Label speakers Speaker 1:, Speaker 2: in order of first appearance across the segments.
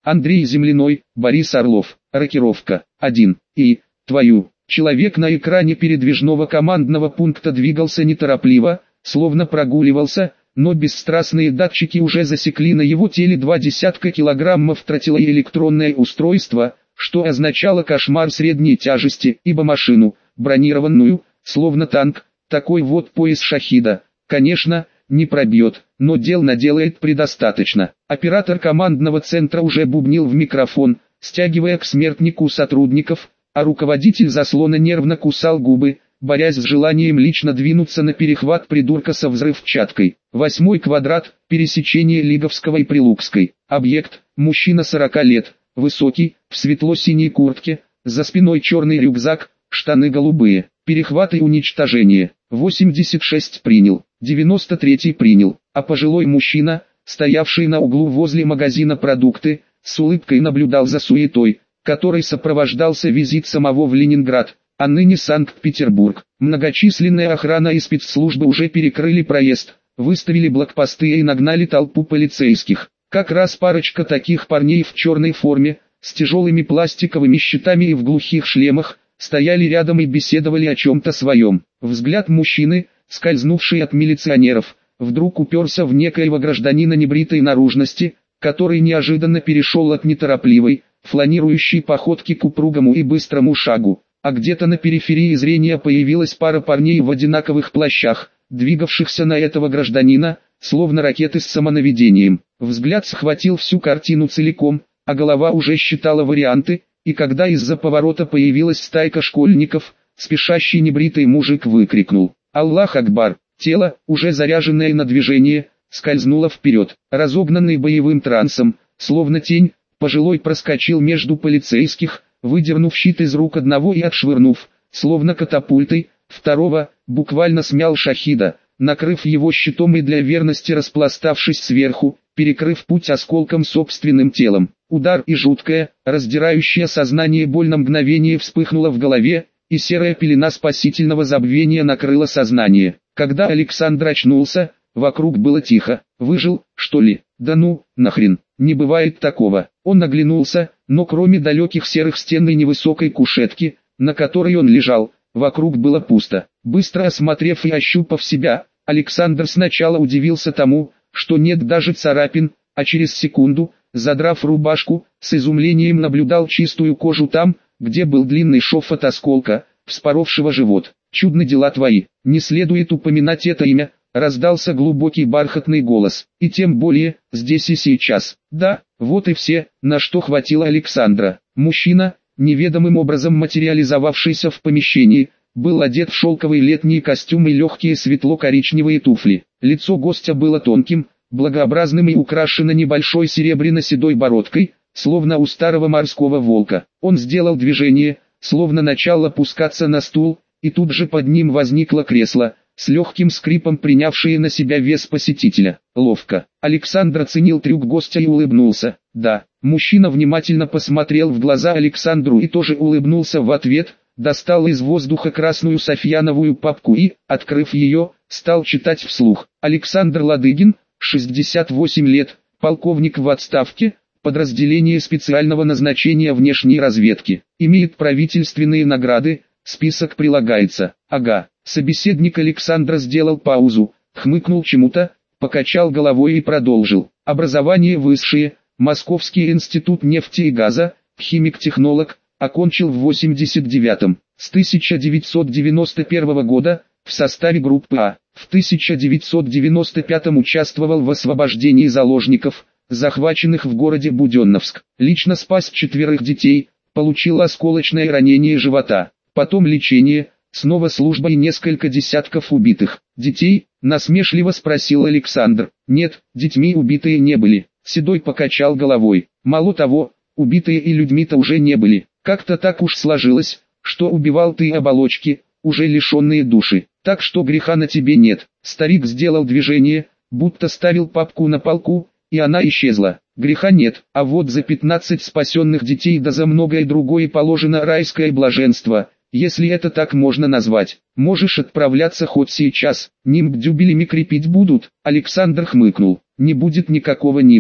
Speaker 1: Андрей Земляной, Борис Орлов. Рокировка. 1. И, твою. Человек на экране передвижного командного пункта двигался неторопливо, словно прогуливался, но бесстрастные датчики уже засекли на его теле 20 килограммов тротила и электронное устройство, что означало кошмар средней тяжести, ибо машину, бронированную, словно танк, такой вот пояс шахида, конечно, не пробьет, но дел наделает предостаточно. Оператор командного центра уже бубнил в микрофон, стягивая к смертнику сотрудников, а руководитель заслона нервно кусал губы, борясь с желанием лично двинуться на перехват придурка со взрывчаткой. 8 квадрат, пересечение Лиговского и Прилукской. Объект, мужчина 40 лет, высокий, в светло-синей куртке, за спиной черный рюкзак, штаны голубые. Перехват и уничтожение. 86 принял, 93 принял, а пожилой мужчина, стоявший на углу возле магазина продукты, с улыбкой наблюдал за суетой, которой сопровождался визит самого в Ленинград, а ныне Санкт-Петербург. Многочисленная охрана и спецслужбы уже перекрыли проезд, выставили блокпосты и нагнали толпу полицейских. Как раз парочка таких парней в черной форме, с тяжелыми пластиковыми щитами и в глухих шлемах, стояли рядом и беседовали о чем-то своем. Взгляд мужчины, скользнувший от милиционеров, вдруг уперся в некоего гражданина небритой наружности, который неожиданно перешел от неторопливой, фланирующей походки к упругому и быстрому шагу, а где-то на периферии зрения появилась пара парней в одинаковых плащах, двигавшихся на этого гражданина, словно ракеты с самонаведением. Взгляд схватил всю картину целиком, а голова уже считала варианты, и когда из-за поворота появилась стайка школьников, спешащий небритый мужик выкрикнул: «Аллах Акбар!». Тело, уже заряженное на движение, скользнуло вперед. Разогнанный боевым трансом, словно тень, пожилой проскочил между полицейских, выдернув щит из рук одного и отшвырнув, словно катапультой, второго, буквально смял шахида, накрыв его щитом и для верности распластавшись сверху, перекрыв путь осколком собственным телом. Удар и жуткое, раздирающее сознание боль на мгновение вспыхнула в голове, и серая пелена спасительного забвения накрыла сознание. Когда Александр очнулся, вокруг было тихо. Выжил, что ли? Да ну, нахрен, не бывает такого. Он оглянулся, но кроме далеких серых стен и невысокой кушетки, на которой он лежал, вокруг было пусто. Быстро осмотрев и ощупав себя, Александр сначала удивился тому, что нет даже царапин, а через секунду, задрав рубашку, с изумлением наблюдал чистую кожу там, где был длинный шов от осколка, вспоровшего живот. «Чудны дела твои, не следует упоминать это имя», раздался глубокий бархатный голос, «и тем более, здесь и сейчас». Да, вот и все, на что хватило Александра. Мужчина, неведомым образом материализовавшийся в помещении, был одет в шелковый летний костюм и легкие светло-коричневые туфли. Лицо гостя было тонким, благообразным и украшено небольшой серебряно-седой бородкой, словно у старого морского волка. Он сделал движение, словно начал опускаться на стул, и тут же под ним возникло кресло, с легким скрипом принявшее на себя вес посетителя. Ловко. Александр оценил трюк гостя и улыбнулся. Да, мужчина внимательно посмотрел в глаза Александру и тоже улыбнулся в ответ, достал из воздуха красную софьяновую папку и, открыв ее, стал читать вслух. Александр Ладыгин, 68 лет, полковник в отставке, подразделение специального назначения внешней разведки, имеет правительственные награды, список прилагается. Ага. Собеседник Александра сделал паузу, хмыкнул чему-то, покачал головой и продолжил. Образование высшее, Московский институт нефти и газа, химик-технолог, окончил в 89-м. С 1991 года, в составе группы А, в 1995 участвовал в освобождении заложников, захваченных в городе Буденновск. Лично спас 4 детей, получил осколочное ранение живота, потом лечение, снова служба и несколько десятков убитых. Детей? Насмешливо спросил Александр. Нет, детьми убитые не были. Седой покачал головой. Мало того, убитые и людьми-то уже не были. Как-то так уж сложилось, что убивал ты оболочки, уже лишенные души. Так что греха на тебе нет. Старик сделал движение, будто ставил папку на полку, и она исчезла. Греха нет, а вот за 15 спасенных детей да за многое другое положено райское блаженство, если это так можно назвать. Можешь отправляться хоть сейчас, нимб дюбелями крепить будут. Александр хмыкнул. Не будет никакого нимба.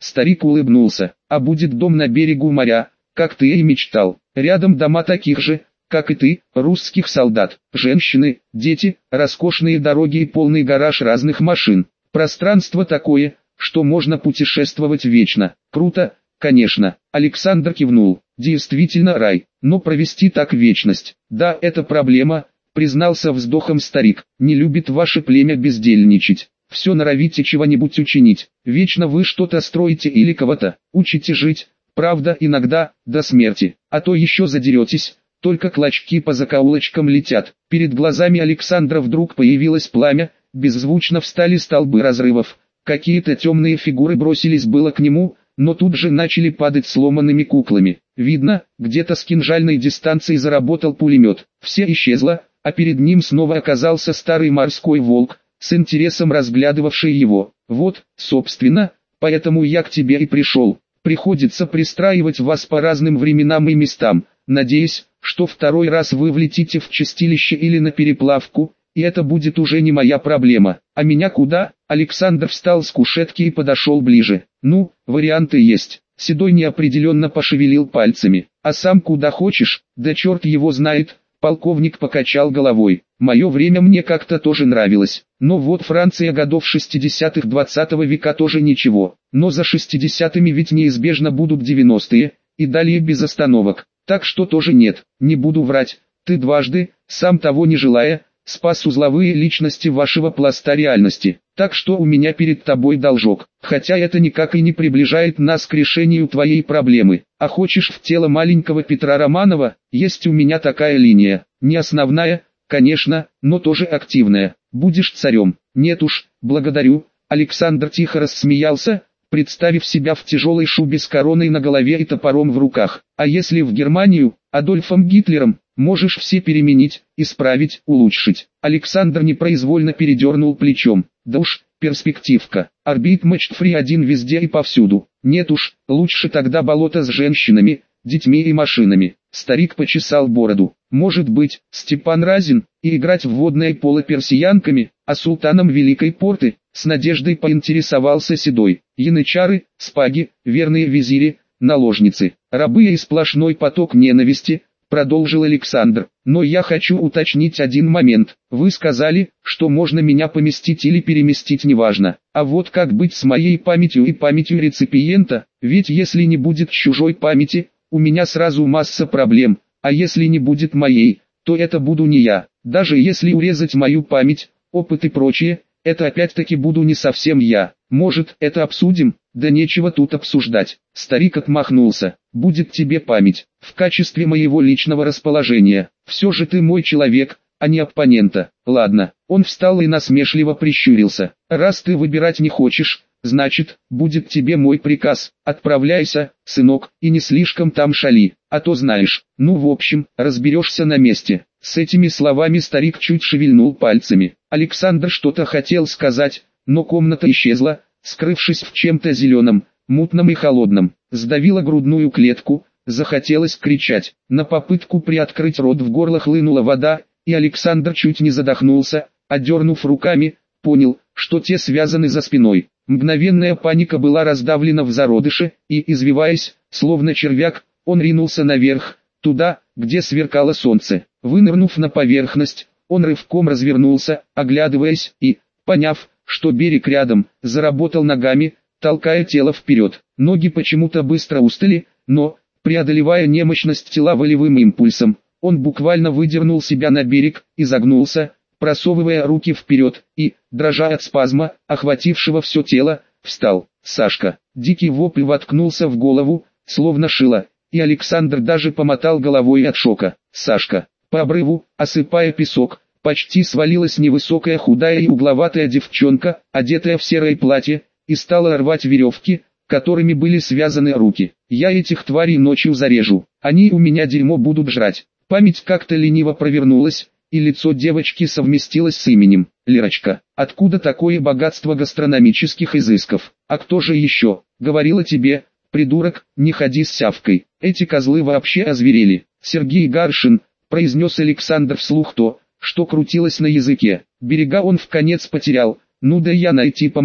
Speaker 1: Старик улыбнулся. А будет дом на берегу моря, как ты и мечтал. Рядом дома таких же, как и ты, русских солдат, женщины, дети, роскошные дороги и полный гараж разных машин. Пространство такое, что можно путешествовать вечно. Круто, конечно. Александр кивнул. Действительно рай, но провести так вечность. Да, это проблема, признался вздохом старик. Не любит ваше племя бездельничать. Все норовите чего-нибудь учинить. Вечно вы что-то строите или кого-то учите жить. Правда, иногда, до смерти. А то еще задеретесь, только клочки по закоулочкам летят. Перед глазами Александра вдруг появилось пламя, беззвучно встали столбы разрывов. Какие-то темные фигуры бросились было к нему, но тут же начали падать сломанными куклами. Видно, где-то с кинжальной дистанции заработал пулемет. Все исчезло, а перед ним снова оказался старый морской волк, с интересом разглядывавший его. Вот, собственно, поэтому я к тебе и пришел. Приходится пристраивать вас по разным временам и местам, надеясь, что второй раз вы влетите в чистилище или на переплавку, и это будет уже не моя проблема. А меня куда? Александр встал с кушетки и подошел ближе. Ну, варианты есть. Седой неопределенно пошевелил пальцами. А сам куда хочешь? Да черт его знает. Полковник покачал головой. Мое время мне как-то тоже нравилось. Но вот Франция годов 60-х 20 века тоже ничего. Но за 60-ми ведь неизбежно будут 90-е, и далее без остановок. Так что тоже нет. Не буду врать. Ты дважды, сам того не желая, спас узловые личности вашего пласта реальности. Так что у меня перед тобой должок. Хотя это никак и не приближает нас к решению твоей проблемы. А хочешь в тело маленького Петра Романова? Есть у меня такая линия. Не основная, конечно, но тоже активная. Будешь царем. Нет уж, благодарю. Александр тихо рассмеялся, представив себя в тяжелой шубе с короной на голове и топором в руках. А если в Германию, Адольфом Гитлером, можешь все переменить, исправить, улучшить. Александр непроизвольно передернул плечом. Да уж, перспективка. Орбит мачт-фри один везде и повсюду. Нет уж, лучше тогда болото с женщинами, детьми и машинами. Старик почесал бороду. Может быть, Степан Разин, и играть в водное поло персиянками, а султаном Великой Порты, с надеждой поинтересовался Седой. Янычары, спаги, верные визири, наложницы, рабы и сплошной поток ненависти, продолжил Александр. Но я хочу уточнить один момент. Вы сказали, что можно меня поместить или переместить неважно. А вот как быть с моей памятью и памятью реципиента? Ведь если не будет чужой памяти, у меня сразу масса проблем. А если не будет моей, то это буду не я. Даже если урезать мою память, опыт и прочее, это опять-таки буду не совсем я. Может, это обсудим? Да нечего тут обсуждать. Старик отмахнулся. Будет тебе память, в качестве моего личного расположения. Все же ты мой человек, а не оппонента. Ладно, он встал и насмешливо прищурился. Раз ты выбирать не хочешь, значит, будет тебе мой приказ. Отправляйся, сынок, и не слишком там шали, а то знаешь. Ну в общем, разберешься на месте. С этими словами старик чуть шевельнул пальцами. Александр что-то хотел сказать, но комната исчезла, скрывшись в чем-то зеленом, мутном и холодном. Сдавила грудную клетку, захотелось кричать. На попытку приоткрыть рот в горло хлынула вода, и Александр чуть не задохнулся, отдернув руками, понял, что те связаны за спиной. Мгновенная паника была раздавлена в зародыше, и, извиваясь, словно червяк, он ринулся наверх, туда, где сверкало солнце. Вынырнув на поверхность, он рывком развернулся, оглядываясь, и, поняв, что берег рядом, заработал ногами, толкая тело вперед. Ноги почему-то быстро устали, но, преодолевая немощность тела волевым импульсом, он буквально выдернул себя на берег, изогнулся, просовывая руки вперед, и, дрожа от спазма, охватившего все тело, встал. Сашка. Дикий вопль воткнулся в голову, словно шило, и Александр даже помотал головой от шока. Сашка. По обрыву, осыпая песок, почти свалилась невысокая худая и угловатая девчонка, одетая в серое платье, и стала рвать веревки, которыми были связаны руки. Я этих тварей ночью зарежу, они у меня дерьмо будут жрать. Память как-то лениво провернулась, и лицо девочки совместилось с именем. Лерочка. Откуда такое богатство гастрономических изысков? А кто же еще? Говорила тебе, придурок, не ходи с сявкой. Эти козлы вообще озверели. Сергей Гаршин, произнес Александр вслух то, что крутилось на языке. Берега он вконец потерял. Ну да я найти помогу.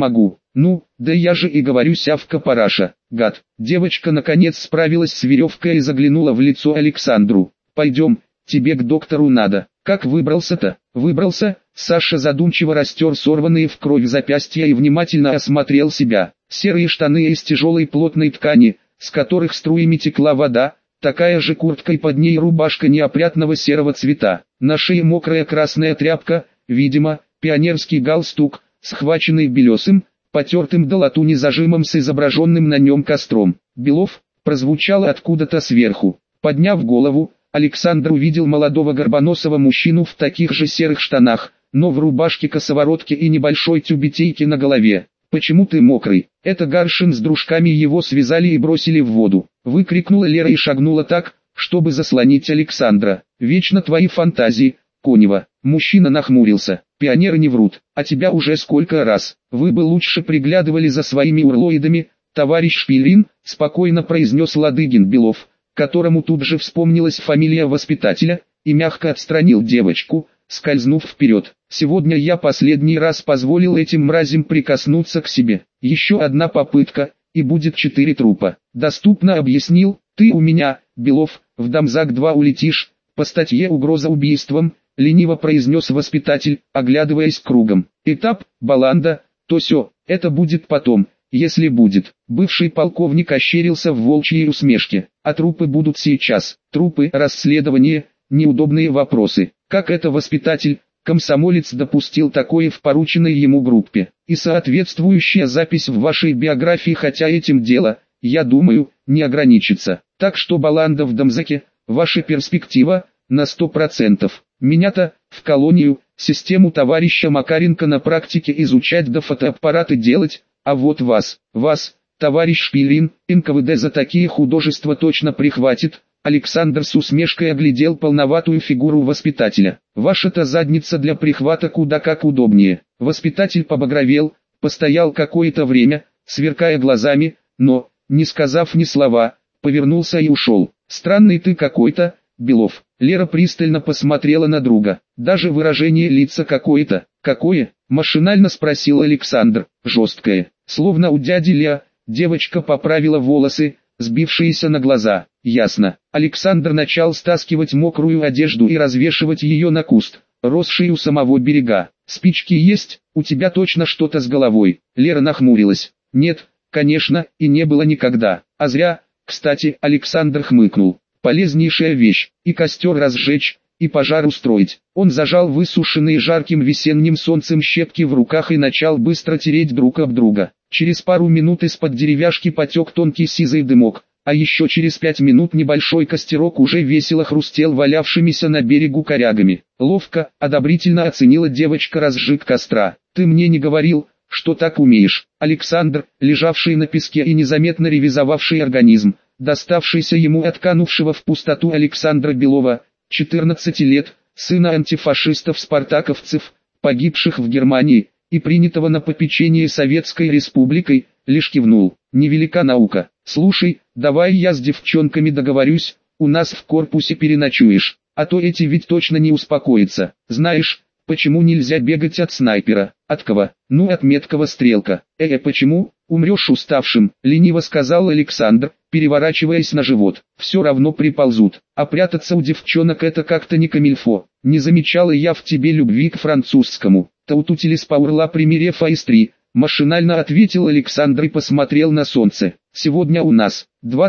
Speaker 1: Ну, да я же и говорю, сявка-параша, гад. Девочка наконец справилась с веревкой и заглянула в лицо Александру. Пойдем, тебе к доктору надо. Как выбрался-то? Выбрался? Саша задумчиво растер сорванные в кровь запястья и внимательно осмотрел себя. Серые штаны из тяжелой плотной ткани, с которых струями текла вода, такая же куртка и под ней рубашка неопрятного серого цвета. На шее мокрая красная тряпка, видимо, пионерский галстук, схваченный белесым, потертым до латуни зажимом с изображенным на нем костром. «Белов» прозвучало откуда-то сверху. Подняв голову, Александр увидел молодого горбоносого мужчину в таких же серых штанах, но в рубашке-косоворотке и небольшой тюбетейке на голове. «Почему ты мокрый?» Это Гаршин с дружками его связали и бросили в воду. Выкрикнула Лера и шагнула так, чтобы заслонить Александра. «Вечно твои фантазии, Конева». Мужчина нахмурился. «Пионеры не врут, а тебя уже сколько раз. Вы бы лучше приглядывали за своими урлоидами, товарищ Шпилин», спокойно произнес Ладыгин Белов, которому тут же вспомнилась фамилия воспитателя, и мягко отстранил девочку, скользнув вперед. «Сегодня я последний раз позволил этим мразям прикоснуться к себе. Еще одна попытка, и будет 4 трупа. Доступно объяснил, ты у меня, Белов, в Дамзак-2 улетишь, по статье «Угроза убийством», лениво произнес воспитатель, оглядываясь кругом. «Этап, баланда, то сё, это будет потом, если будет». Бывший полковник ощерился в волчьей усмешке. «А трупы будут сейчас. Трупы, расследование, неудобные вопросы. Как это воспитатель, комсомолец допустил такое в порученной ему группе? И соответствующая запись в вашей биографии, хотя этим дело, я думаю, не ограничится. Так что баланда в Дамзаке, ваша перспектива, на 100%. Меня-то, в колонию, систему товарища Макаренко на практике изучать да фотоаппараты делать, а вот вас, товарищ Шпилин, НКВД за такие художества точно прихватит». Александр с усмешкой оглядел полноватую фигуру воспитателя. «Ваша-то задница для прихвата куда как удобнее». Воспитатель побагровел, постоял какое-то время, сверкая глазами, но, не сказав ни слова, повернулся и ушел. «Странный ты какой-то, Белов». Лера пристально посмотрела на друга. «Даже выражение лица какое-то». «Какое?» – машинально спросил Александр. «Жесткое, словно у дяди Леа». Девочка поправила волосы, сбившиеся на глаза. «Ясно». Александр начал стаскивать мокрую одежду и развешивать ее на куст, росший у самого берега. «Спички есть? У тебя точно что-то с головой?» Лера нахмурилась. «Нет, конечно, и не было никогда. А зря, кстати». Александр хмыкнул. «Полезнейшая вещь, и костер разжечь, и пожар устроить». Он зажал высушенные жарким весенним солнцем щепки в руках и начал быстро тереть друг об друга. Через пару минут из-под деревяшки потек тонкий сизый дымок, а еще через 5 минут небольшой костерок уже весело хрустел валявшимися на берегу корягами. «Ловко», — одобрительно оценила девочка разжиг костра. «Ты мне не говорил, что так умеешь». Александр, лежавший на песке и незаметно ревизовавший организм, доставшийся ему от канувшего в пустоту Александра Белова, 14 лет, сына антифашистов-спартаковцев, погибших в Германии, и принятого на попечение Советской Республикой, лишь кивнул. «Невелика наука. Слушай, давай я с девчонками договорюсь, у нас в корпусе переночуешь, а то эти ведь точно не успокоятся. Знаешь, почему нельзя бегать от снайпера?» «От кого?» «Ну, от меткого стрелка». Почему? Умрешь уставшим», — лениво сказал Александр, переворачиваясь на живот. «Все равно приползут, а прятаться у девчонок это как-то не камильфо. Не замечала я в тебе любви к французскому». «Таутутилис паурла примирефа из 3», машинально ответил Александр и посмотрел на солнце. «Сегодня у нас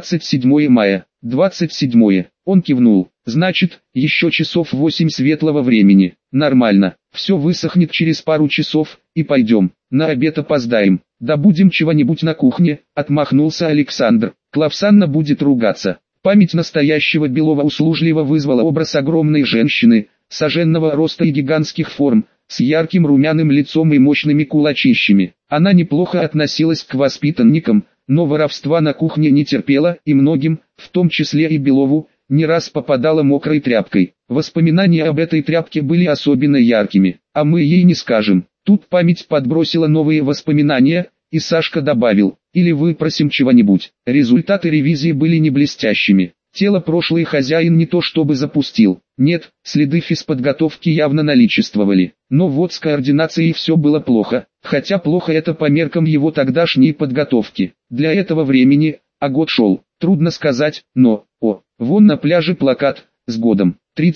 Speaker 1: 27 мая, 27-е». Он кивнул. «Значит, еще часов 8 светлого времени. Нормально. Все высохнет через пару часов, и пойдем. На обед опоздаем. Добудем чего-нибудь на кухне», — отмахнулся Александр. «Клавсанна будет ругаться». Память настоящего Белова услужливо вызвала образ огромной женщины, соженного роста и гигантских форм, с ярким румяным лицом и мощными кулачищами. Она неплохо относилась к воспитанникам, но воровства на кухне не терпела и многим, в том числе и Белову, не раз попадала мокрой тряпкой. Воспоминания об этой тряпке были особенно яркими, а мы ей не скажем. Тут память подбросила новые воспоминания, и Сашка добавил: «Или выпросим чего-нибудь». Результаты ревизии были не блестящими. Тело прошлый хозяин не то чтобы запустил, Нет, следы физподготовки явно наличествовали. Но вот с координацией все было плохо, хотя плохо это по меркам его тогдашней подготовки. Для этого времени, а год шел, трудно сказать, но, вон на пляже плакат, с годом,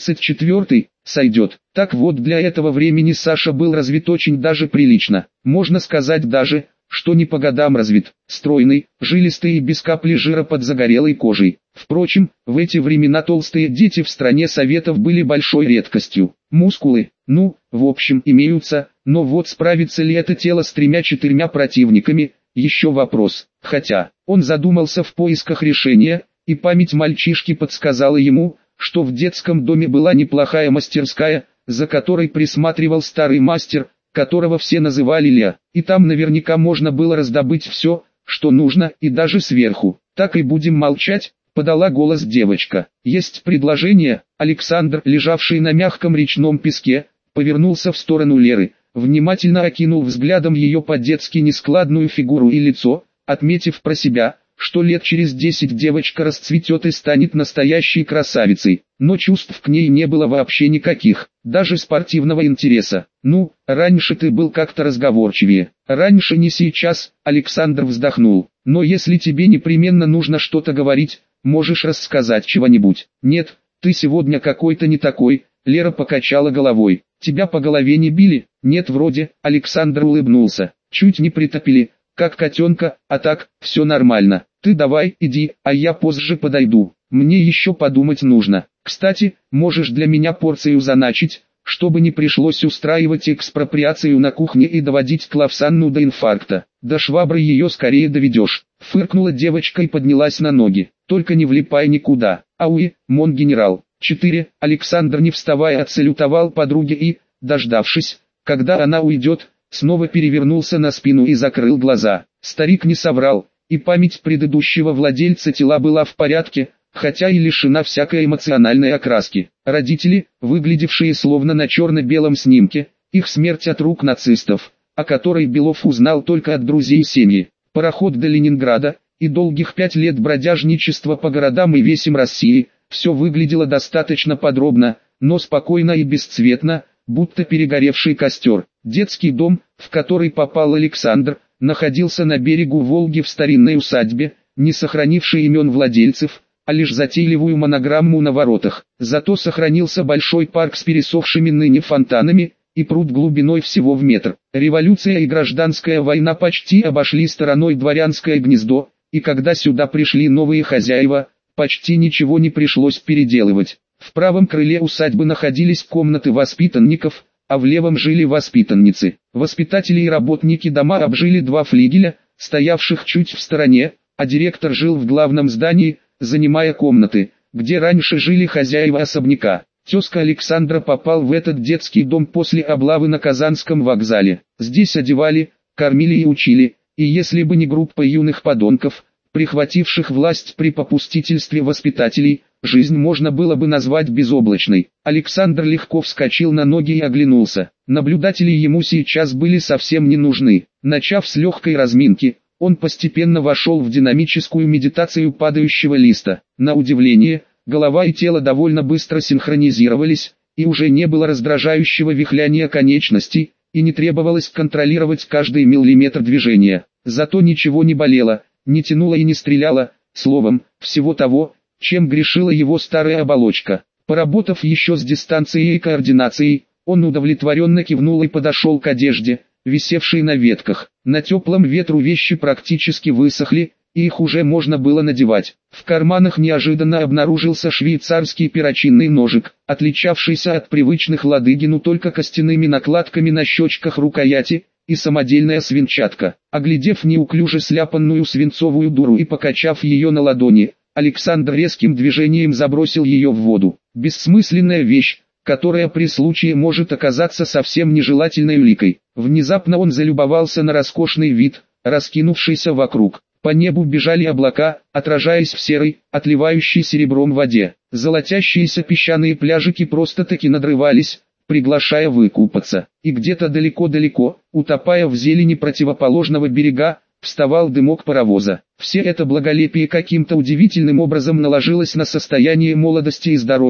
Speaker 1: 34-й, сойдет. Так вот для этого времени Саша был развит очень даже прилично. Можно сказать даже, что не по годам развит, стройный, жилистый и без капли жира под загорелой кожей. Впрочем, в эти времена толстые дети в стране Советов были большой редкостью. Мускулы, в общем, имеются, но вот справится ли это тело с 3-4 противниками, еще вопрос. Хотя, он задумался в поисках решения, и память мальчишки подсказала ему, что в детском доме была неплохая мастерская, за которой присматривал старый мастер, которого все называли Ля, и там наверняка можно было раздобыть все, что нужно, и даже сверху. Так и будем молчать, подала голос девочка. Есть предложение. Александр, лежавший на мягком речном песке, повернулся в сторону Леры, внимательно окинул взглядом ее по-детски нескладную фигуру и лицо, отметив про себя, что лет через 10 девочка расцветет и станет настоящей красавицей, но чувств к ней не было вообще никаких, даже спортивного интереса. Раньше ты был как-то разговорчивее. Раньше, не сейчас, Александр вздохнул. Но если тебе непременно нужно что-то говорить, можешь рассказать чего-нибудь. Нет, ты сегодня какой-то не такой. Лера покачала головой. Тебя по голове не били? Нет, вроде. Александр улыбнулся. Чуть не притопили, как котенка, а так, все нормально. Ты давай, иди, а я позже подойду. Мне еще подумать нужно. Кстати, можешь для меня порцию заначить, чтобы не пришлось устраивать экспроприацию на кухне и доводить Клавсанну до инфаркта. До швабры ее скорее доведешь. Фыркнула девочка и поднялась на ноги. Только не влипай никуда. Ауи, мон генерал. 4. Александр, не вставая, отсалютовал подруге и, дождавшись, когда она уйдет, снова перевернулся на спину и закрыл глаза. Старик не соврал, и память предыдущего владельца тела была в порядке, хотя и лишена всякой эмоциональной окраски. Родители, выглядевшие словно на черно-белом снимке, их смерть от рук нацистов, о которой Белов узнал только от друзей семьи, пароход до Ленинграда, и долгих 5 лет бродяжничества по городам и весям России, все выглядело достаточно подробно, но спокойно и бесцветно, будто перегоревший костер. Детский дом, в который попал Александр, находился на берегу Волги в старинной усадьбе, не сохранившей имен владельцев, а лишь затейливую монограмму на воротах. Зато сохранился большой парк с пересохшими ныне фонтанами, и пруд глубиной всего в метр. Революция и гражданская война почти обошли стороной дворянское гнездо, и когда сюда пришли новые хозяева, почти ничего не пришлось переделывать. В правом крыле усадьбы находились комнаты воспитанников, а в левом жили воспитанницы. Воспитатели и работники дома обжили 2 флигеля, стоявших чуть в стороне, а директор жил в главном здании, занимая комнаты, где раньше жили хозяева особняка. Тезка Александра попал в этот детский дом после облавы на Казанском вокзале. Здесь одевали, кормили и учили, и если бы не группа юных подонков, прихвативших власть при попустительстве воспитателей, жизнь можно было бы назвать безоблачной. Александр легко вскочил на ноги и оглянулся. Наблюдатели ему сейчас были совсем не нужны. Начав с легкой разминки, он постепенно вошел в динамическую медитацию падающего листа. На удивление, голова и тело довольно быстро синхронизировались, и уже не было раздражающего вихляния конечностей, и не требовалось контролировать каждый миллиметр движения. Зато ничего не болело, не тянуло и не стреляло, словом, всего того, чем грешила его старая оболочка. Поработав еще с дистанцией и координацией, он удовлетворенно кивнул и подошел к одежде, висевшей на ветках. На теплом ветру вещи практически высохли, и их уже можно было надевать. В карманах неожиданно обнаружился швейцарский перочинный ножик, отличавшийся от привычных Ладыгину только костяными накладками на щечках рукояти, и самодельная свинчатка. Оглядев неуклюже сляпанную свинцовую дуру и покачав ее на ладони, Александр резким движением забросил ее в воду. Бессмысленная вещь, которая при случае может оказаться совсем нежелательной уликой. Внезапно он залюбовался на роскошный вид, раскинувшийся вокруг. По небу бежали облака, отражаясь в серой, отливающей серебром воде. Золотящиеся песчаные пляжики просто-таки надрывались, приглашая выкупаться. И где-то далеко-далеко, утопая в зелени противоположного берега, вставал дымок паровоза. Все это благолепие каким-то удивительным образом наложилось на состояние молодости и здоровья,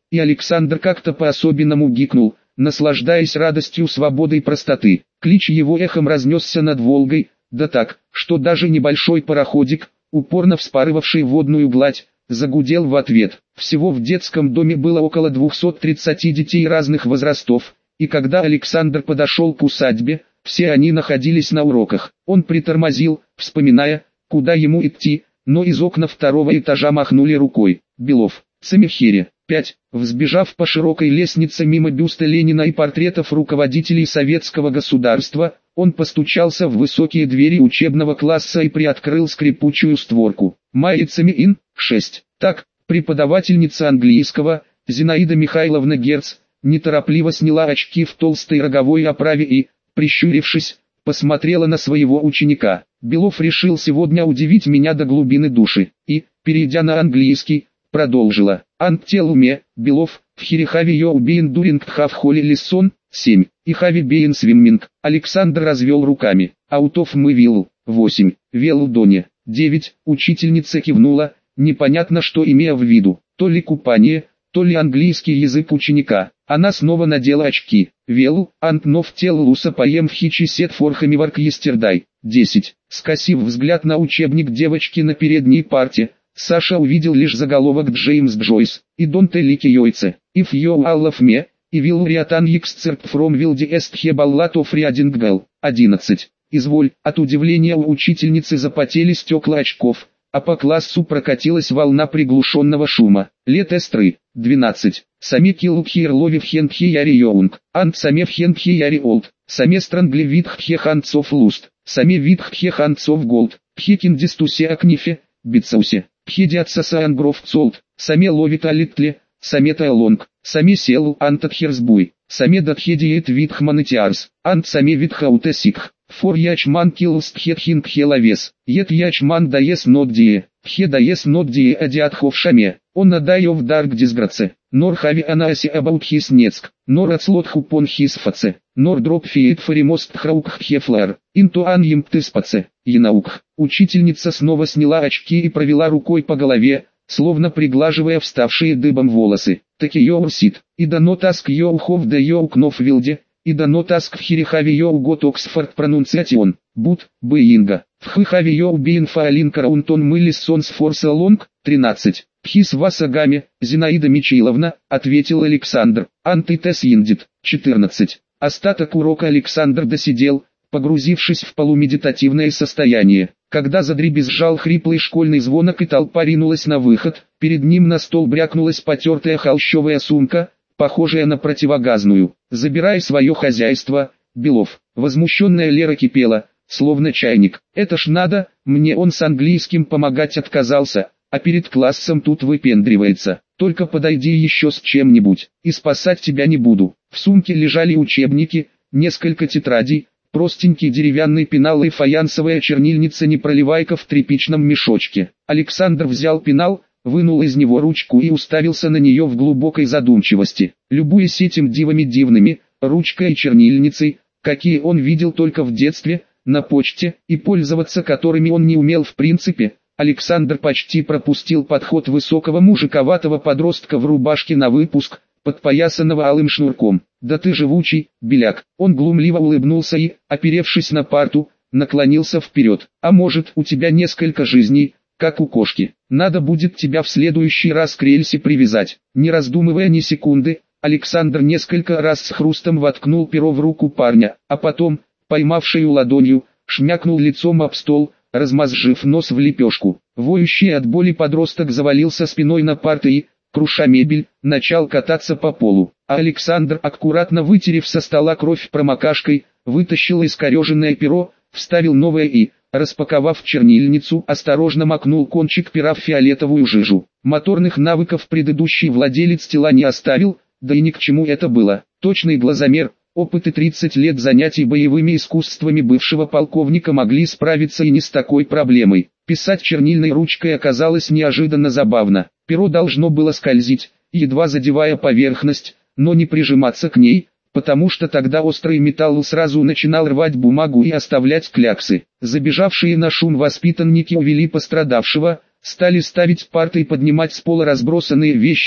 Speaker 1: и Александр как-то по-особенному гикнул, наслаждаясь радостью свободы и простоты. Клич его эхом разнесся над Волгой, да так, что даже небольшой пароходик, упорно вспарывавший водную гладь, загудел в ответ. Всего в детском доме было около 230 детей разных возрастов, и когда Александр подошел к усадьбе, все они находились на уроках. Он притормозил, вспоминая, куда ему идти, но из окна второго этажа махнули рукой. Белов, Цемехере, 5. Взбежав по широкой лестнице мимо бюста Ленина и портретов руководителей советского государства, он постучался в высокие двери учебного класса и приоткрыл скрипучую створку. Майя Цемеин, 6. Так, преподавательница английского, Зинаида Михайловна Герц, неторопливо сняла очки в толстой роговой оправе и, прищурившись, посмотрела на своего ученика. Белов решил сегодня удивить меня до глубины души, и, перейдя на английский, продолжила. Антелуме, Белов, в Хирихаве йоу бейн дуринг хав холли лессон, 7. И хави бейн свимминг. Александр развел руками. Аутов мы виллу, 8. Велу доне, 9. Учительница кивнула, непонятно что имея в виду, то ли купание, то ли английский язык ученика. Она снова надела очки. Велу, антнов тел луса поем в хичи сет форхамиварк естердай. 10. Скосив взгляд на учебник девочки на передней парте, Саша увидел лишь заголовок Джеймс Джойс, и Донте Лики Йойце, If You All Love Me, и Will Riatan Excerpt from Will the Est He Ballad of Reading Girl. 11. Изволь, от удивления у учительницы запотели стекла очков, а по классу прокатилась волна приглушенного шума. Лет эстры. 12. Сами килукхир ловив хенхи яри йоунг, ант самев хенхи яри олд, саме странгле витххе ханцов луст, саме витххе ханцов голд, пхекин дистусе акнифе, битсаусе, пхедиатсаса ангров цолд, саме ловит алитле, саме тайлонг, саме сел антатхерсбуй, саме датхедиет витхманетиарс, ант саме витхаутесикх. For ячман киллст хетхинг хеловес, ет ячман даес нот дие, хе даес нот дие адиат ховшаме, он надаё в дарк дисграце, нор хави анаси абаут хис нецк, нор ацлот хупон хис фаце, нор дроп фиет фаримост храук хефлэр, инту ан емптыспаце, енаук. Учительница снова сняла очки и провела рукой по голове, словно приглаживая вставшие дыбом волосы. Таки йоу сит, и дано таск йоу хов да йоу кноф вилде, и дано таск в хирихави йоу гот Оксфорд пронунциатион, бут, бэинга, в хыхави йоу бейн фаалин караунтон мылис сонс форса лонг, 13. Пхис васагами, Зинаида Мичиловна, ответил Александр, антитес индит, 14. Остаток урока Александр досидел, погрузившись в полумедитативное состояние. Когда задребезжал хриплый школьный звонок и толпа ринулась на выход, перед ним на стол брякнулась потертая холщовая сумка, похожая на противогазную. «Забирай свое хозяйство, Белов». Возмущенная Лера кипела, словно чайник. «Это ж надо, мне он с английским помогать отказался, а перед классом тут выпендривается. Только подойди еще с чем-нибудь, и спасать тебя не буду». В сумке лежали учебники, несколько тетрадей, простенький деревянный пенал и фаянсовая чернильница-непроливайка в тряпичном мешочке. Александр взял пенал, вынул из него ручку и уставился на нее в глубокой задумчивости. Любуясь этим дивами дивными, ручкой и чернильницей, какие он видел только в детстве, на почте, и пользоваться которыми он не умел в принципе, Александр почти пропустил подход высокого мужиковатого подростка в рубашке на выпуск, подпоясанного алым шнурком. «Да ты живучий, беляк!» Он глумливо улыбнулся и, оперевшись на парту, наклонился вперед. «А может, у тебя несколько жизней, как у кошки? Надо будет тебя в следующий раз к рельсе привязать». Не раздумывая ни секунды, Александр несколько раз с хрустом воткнул перо в руку парня, а потом, поймав шею ладонью, шмякнул лицом об стол, размозжив нос в лепешку. Воющий от боли подросток завалился спиной на парты и, круша мебель, начал кататься по полу. А Александр, аккуратно вытерев со стола кровь промокашкой, вытащил искореженное перо, вставил новое и, распаковав чернильницу, осторожно макнул кончик пера в фиолетовую жижу. Моторных навыков предыдущий владелец тела не оставил, да и ни к чему это было. Точный глазомер, опыт и 30 лет занятий боевыми искусствами бывшего полковника могли справиться и не с такой проблемой. Писать чернильной ручкой оказалось неожиданно забавно. Перо должно было скользить, едва задевая поверхность, но не прижиматься к ней, потому что тогда острый металл сразу начинал рвать бумагу и оставлять кляксы. Забежавшие на шум воспитанники увели пострадавшего, стали ставить парты и поднимать с пола разбросанные вещи,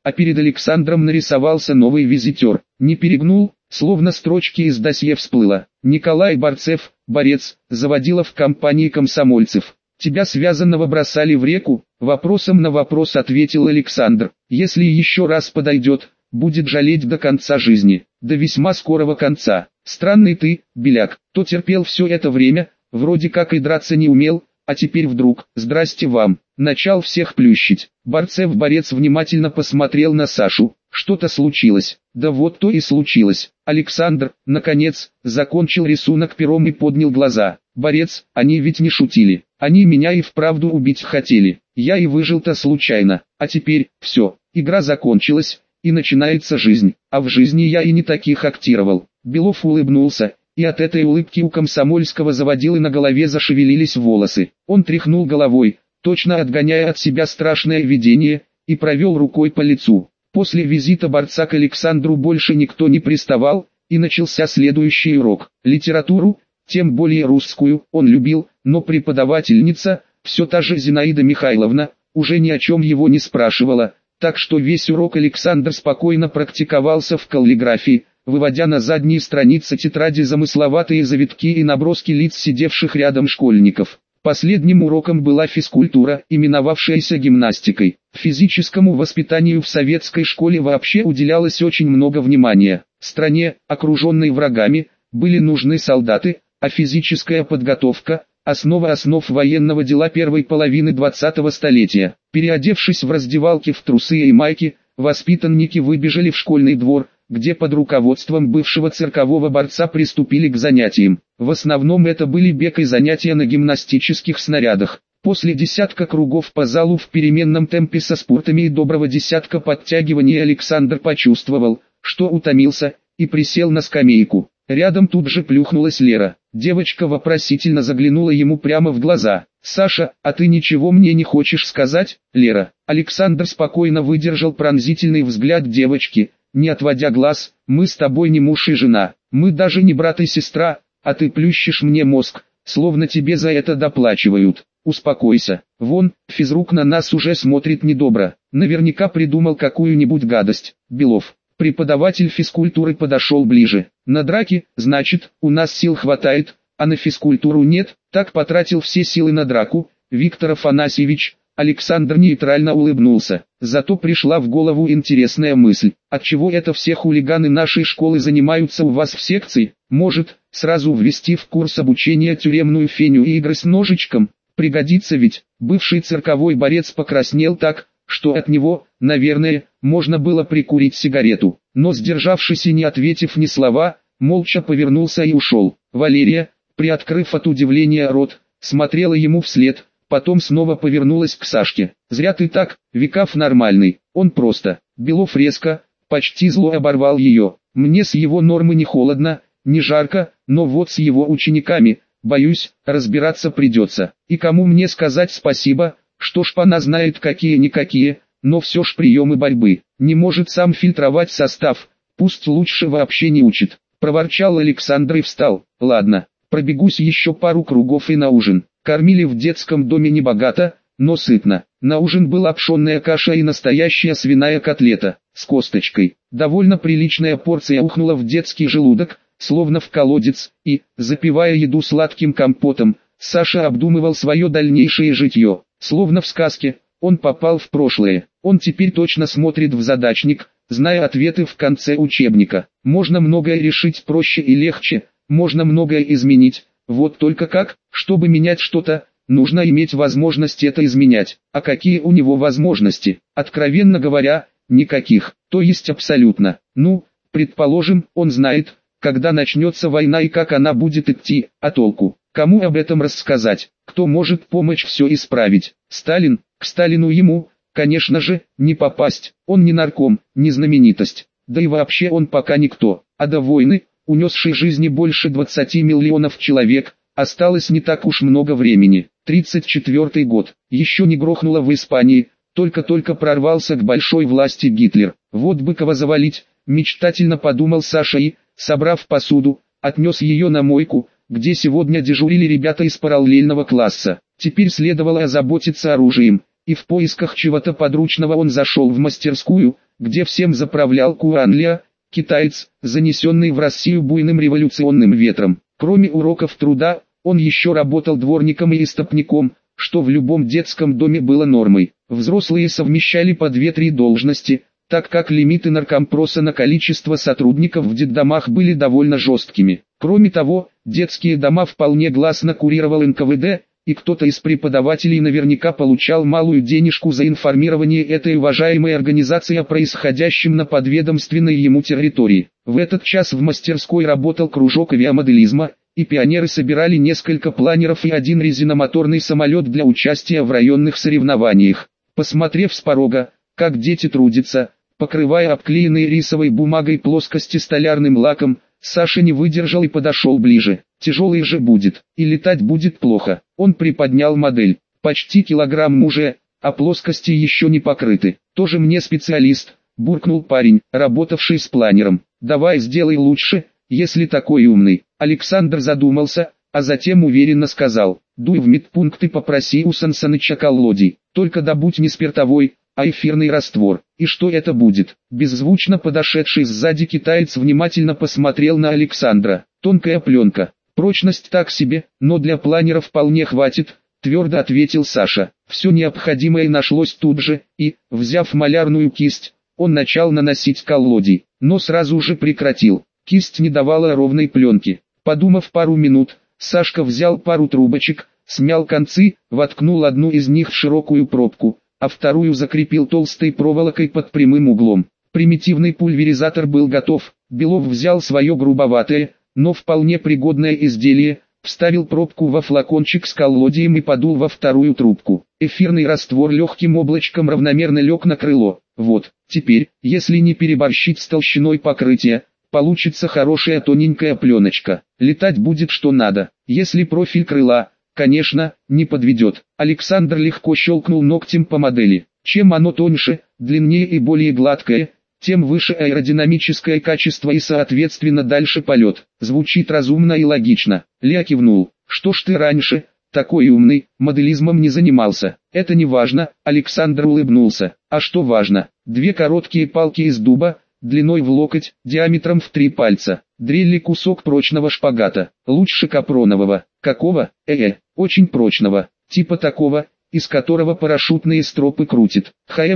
Speaker 1: а перед Александром нарисовался новый визитер. Не перегнул, словно строчки из досье всплыло. Николай Борцев, борец, заводила в компании комсомольцев. Тебя связанного бросали в реку? Вопросом на вопрос ответил Александр. Если еще раз подойдет, будет жалеть до конца жизни, до весьма скорого конца. Странный ты, Беляк, то терпел все это время, вроде как и драться не умел, а теперь вдруг, здрасте вам, начал всех плющить. Борцев-борец внимательно посмотрел на Сашу. Что-то случилось. Да вот то и случилось. Александр, наконец, закончил рисунок пером и поднял глаза. Борец, они ведь не шутили. Они меня и вправду убить хотели. Я и выжил-то случайно. А теперь, все, игра закончилась, и начинается жизнь. А в жизни я и не таких актировал. Белов улыбнулся, и от этой улыбки у комсомольского заводилы на голове зашевелились волосы. Он тряхнул головой, точно отгоняя от себя страшное видение, и провел рукой по лицу. После визита борца к Александру больше никто не приставал, и начался следующий урок. Литературу, тем более русскую, он любил, но преподавательница, все та же Зинаида Михайловна, уже ни о чем его не спрашивала, так что весь урок Александр спокойно практиковался в каллиграфии, выводя на задние страницы тетради замысловатые завитки и наброски лиц сидевших рядом школьников. Последним уроком была физкультура, именовавшаяся гимнастикой. Физическому воспитанию в советской школе вообще уделялось очень много внимания. Стране, окруженной врагами, были нужны солдаты, а физическая подготовка – основа основ военного дела первой половины 20-го столетия. Переодевшись в раздевалке в трусы и майки, воспитанники выбежали в школьный двор, где под руководством бывшего циркового борца приступили к занятиям. В основном это были бег и занятия на гимнастических снарядах. После десятка кругов по залу в переменном темпе со спуртами и доброго десятка подтягиваний Александр почувствовал, что утомился, и присел на скамейку. Рядом тут же плюхнулась Лера. Девочка вопросительно заглянула ему прямо в глаза. «Саша, а ты ничего мне не хочешь сказать, Лера?» Александр спокойно выдержал пронзительный взгляд девочки, не отводя глаз. «Мы с тобой не муж и жена, мы даже не брат и сестра, а ты плющишь мне мозг, словно тебе за это доплачивают. Успокойся, вон, физрук на нас уже смотрит недобро, наверняка придумал какую-нибудь гадость». Белов, преподаватель физкультуры, подошел ближе. «На драки, значит, у нас сил хватает, а на физкультуру нет, так потратил все силы на драку, Виктор Афанасьевич». Александр нейтрально улыбнулся. Зато пришла в голову интересная мысль. Отчего это все хулиганы нашей школы занимаются у вас в секции? Может, сразу ввести в курс обучения тюремную феню и игры с ножичком? Пригодится ведь. Бывший цирковой борец покраснел так, что от него, наверное, можно было прикурить сигарету. Но, сдержавшись и не ответив ни слова, молча повернулся и ушел. Валерия, приоткрыв от удивления рот, смотрела ему вслед. Потом снова повернулась к Сашке. «Зря ты так, Викав нормальный, он просто». Белов резко, почти зло оборвал ее. «Мне с его нормы не холодно, не жарко, но вот с его учениками, боюсь, разбираться придется. И кому мне сказать спасибо, что шпана знает какие-никакие, но все ж приемы борьбы. Не может сам фильтровать состав, пусть лучше вообще не учит». Проворчал Александр и встал. «Ладно, пробегусь еще пару кругов и на ужин». Кормили в детском доме небогато, но сытно. На ужин была пшенная каша и настоящая свиная котлета, с косточкой. Довольно приличная порция ухнула в детский желудок, словно в колодец, и, запивая еду сладким компотом, Саша обдумывал свое дальнейшее житье. Словно в сказке, он попал в прошлое. Он теперь точно смотрит в задачник, зная ответы в конце учебника. Можно многое решить проще и легче, можно многое изменить. Вот только как, чтобы менять что-то, нужно иметь возможность это изменять. А какие у него возможности? Откровенно говоря, никаких, то есть абсолютно. Ну, предположим, он знает, когда начнется война и как она будет идти, а толку? Кому об этом рассказать? Кто может помочь все исправить? Сталин? К Сталину ему, конечно же, не попасть. Он не нарком, не знаменитость. Да и вообще он пока никто. А до войны, унесшей жизни больше 20 миллионов человек, осталось не так уж много времени. 34-й год. Еще не грохнуло в Испании, только-только прорвался к большой власти Гитлер. Вот бы кого завалить, мечтательно подумал Саша и, собрав посуду, отнес ее на мойку, где сегодня дежурили ребята из параллельного класса. Теперь следовало озаботиться оружием, и в поисках чего-то подручного он зашел в мастерскую, где всем заправлял Куан Ля, китаец, занесенный в Россию буйным революционным ветром. Кроме уроков труда, он еще работал дворником и истопником, что в любом детском доме было нормой. Взрослые совмещали по 2-3 должности, так как лимиты наркомпроса на количество сотрудников в детдомах были довольно жесткими. Кроме того, детские дома вполне гласно курировал НКВД, и кто-то из преподавателей наверняка получал малую денежку за информирование этой уважаемой организации о происходящем на подведомственной ему территории. В этот час в мастерской работал кружок авиамоделизма, и пионеры собирали несколько планеров и один резиномоторный самолет для участия в районных соревнованиях. Посмотрев с порога, как дети трудятся, покрывая обклеенные рисовой бумагой плоскости столярным лаком, Саша не выдержал и подошел ближе. Тяжелый же будет, и летать будет плохо. Он приподнял модель, почти килограмм уже, а плоскости еще не покрыты. Тоже мне специалист, буркнул парень, работавший с планером. Давай сделай лучше, если такой умный. Александр задумался, а затем уверенно сказал: дуй в медпункт и попроси у Сансаныча коллодий, только добудь не спиртовой, а эфирный раствор. И что это будет? Беззвучно подошедший сзади китаец внимательно посмотрел на Александра. Тонкая пленка. Прочность так себе, но для планера вполне хватит, твердо ответил Саша. Все необходимое нашлось тут же, и, взяв малярную кисть, он начал наносить коллодий, но сразу же прекратил. Кисть не давала ровной пленки. Подумав пару минут, Сашка взял пару трубочек, смял концы, воткнул одну из них в широкую пробку, а вторую закрепил толстой проволокой под прямым углом. Примитивный пульверизатор был готов. Белов взял свое грубоватое, но вполне пригодное изделие, вставил пробку во флакончик с коллодием и подул во вторую трубку. Эфирный раствор легким облачком равномерно лег на крыло. Вот, теперь, если не переборщить с толщиной покрытия, получится хорошая тоненькая пленочка. Летать будет что надо. Если профиль крыла, конечно, не подведет. Александр легко щелкнул ногтем по модели. Чем оно тоньше, длиннее и более гладкое, тем выше аэродинамическое качество и соответственно дальше полет. Звучит разумно и логично. Ля кивнул. Что ж ты раньше, такой умный, моделизмом не занимался? Это не важно, Александр улыбнулся. А что важно? 2 короткие палки из дуба, длиной в локоть, диаметром в 3 пальца. Дрель и кусок прочного шпагата. Лучше капронового. Какого? Очень прочного. Типа такого, из которого парашютные стропы крутит.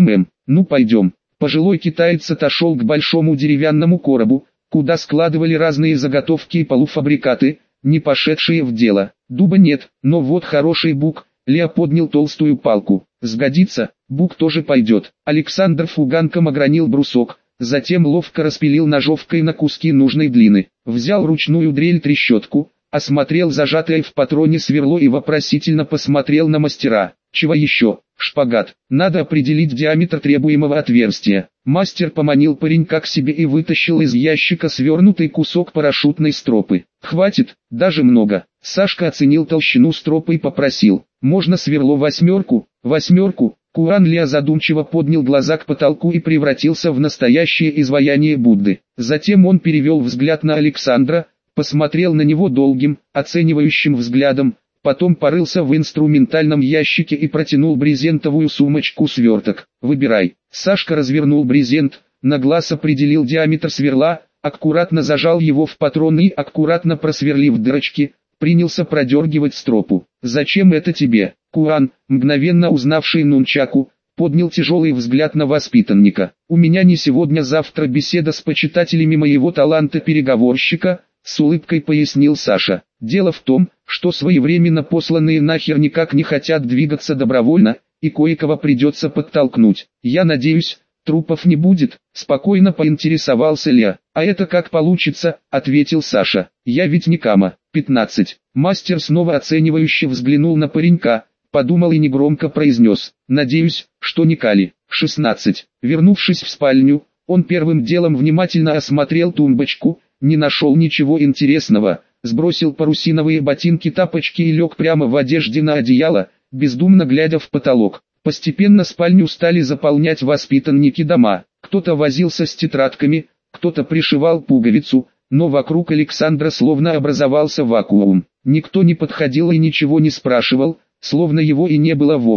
Speaker 1: Ну пойдем. Пожилой китаец отошел к большому деревянному коробу, куда складывали разные заготовки и полуфабрикаты, не пошедшие в дело. Дуба нет, но вот хороший бук. Ля поднял толстую палку. Сгодится, бук тоже пойдет. Александр фуганком огранил брусок, затем ловко распилил ножовкой на куски нужной длины. Взял ручную дрель-трещотку, осмотрел зажатое в патроне сверло и вопросительно посмотрел на мастера. Чего еще? Шпагат. Надо определить диаметр требуемого отверстия. Мастер поманил паренька к себе и вытащил из ящика свернутый кусок парашютной стропы. Хватит, даже много. Сашка оценил толщину стропы и попросил: можно сверло 8? 8? Куан Ля задумчиво поднял глаза к потолку и превратился в настоящее изваяние Будды. Затем он перевел взгляд на Александра, посмотрел на него долгим, оценивающим взглядом, потом порылся в инструментальном ящике и протянул брезентовую сумочку-сверток. Выбирай. Сашка развернул брезент, на глаз определил диаметр сверла, аккуратно зажал его в патрон и, аккуратно просверлив дырочки, принялся продергивать стропу. «Зачем это тебе?» Куан, мгновенно узнавший нунчаку, поднял тяжелый взгляд на воспитанника. «У меня не сегодня-завтра беседа с почитателями моего таланта переговорщика», с улыбкой пояснил Саша. «Дело в том, что своевременно посланные нахер никак не хотят двигаться добровольно, и кое-кого придется подтолкнуть. Я надеюсь, трупов не будет?» Спокойно поинтересовался Ля. «А это как получится?» — ответил Саша. «Я ведь не Кама». 15. Мастер снова оценивающе взглянул на паренька, подумал и негромко произнес: «Надеюсь, что не Кали». 16. Вернувшись в спальню, он первым делом внимательно осмотрел тумбочку, не нашел ничего интересного, сбросил парусиновые ботинки-тапочки и лег прямо в одежде на одеяло, бездумно глядя в потолок. Постепенно спальню стали заполнять воспитанники дома. Кто-то возился с тетрадками, кто-то пришивал пуговицу, но вокруг Александра словно образовался вакуум. Никто не подходил и ничего не спрашивал, словно его и не было вовсе.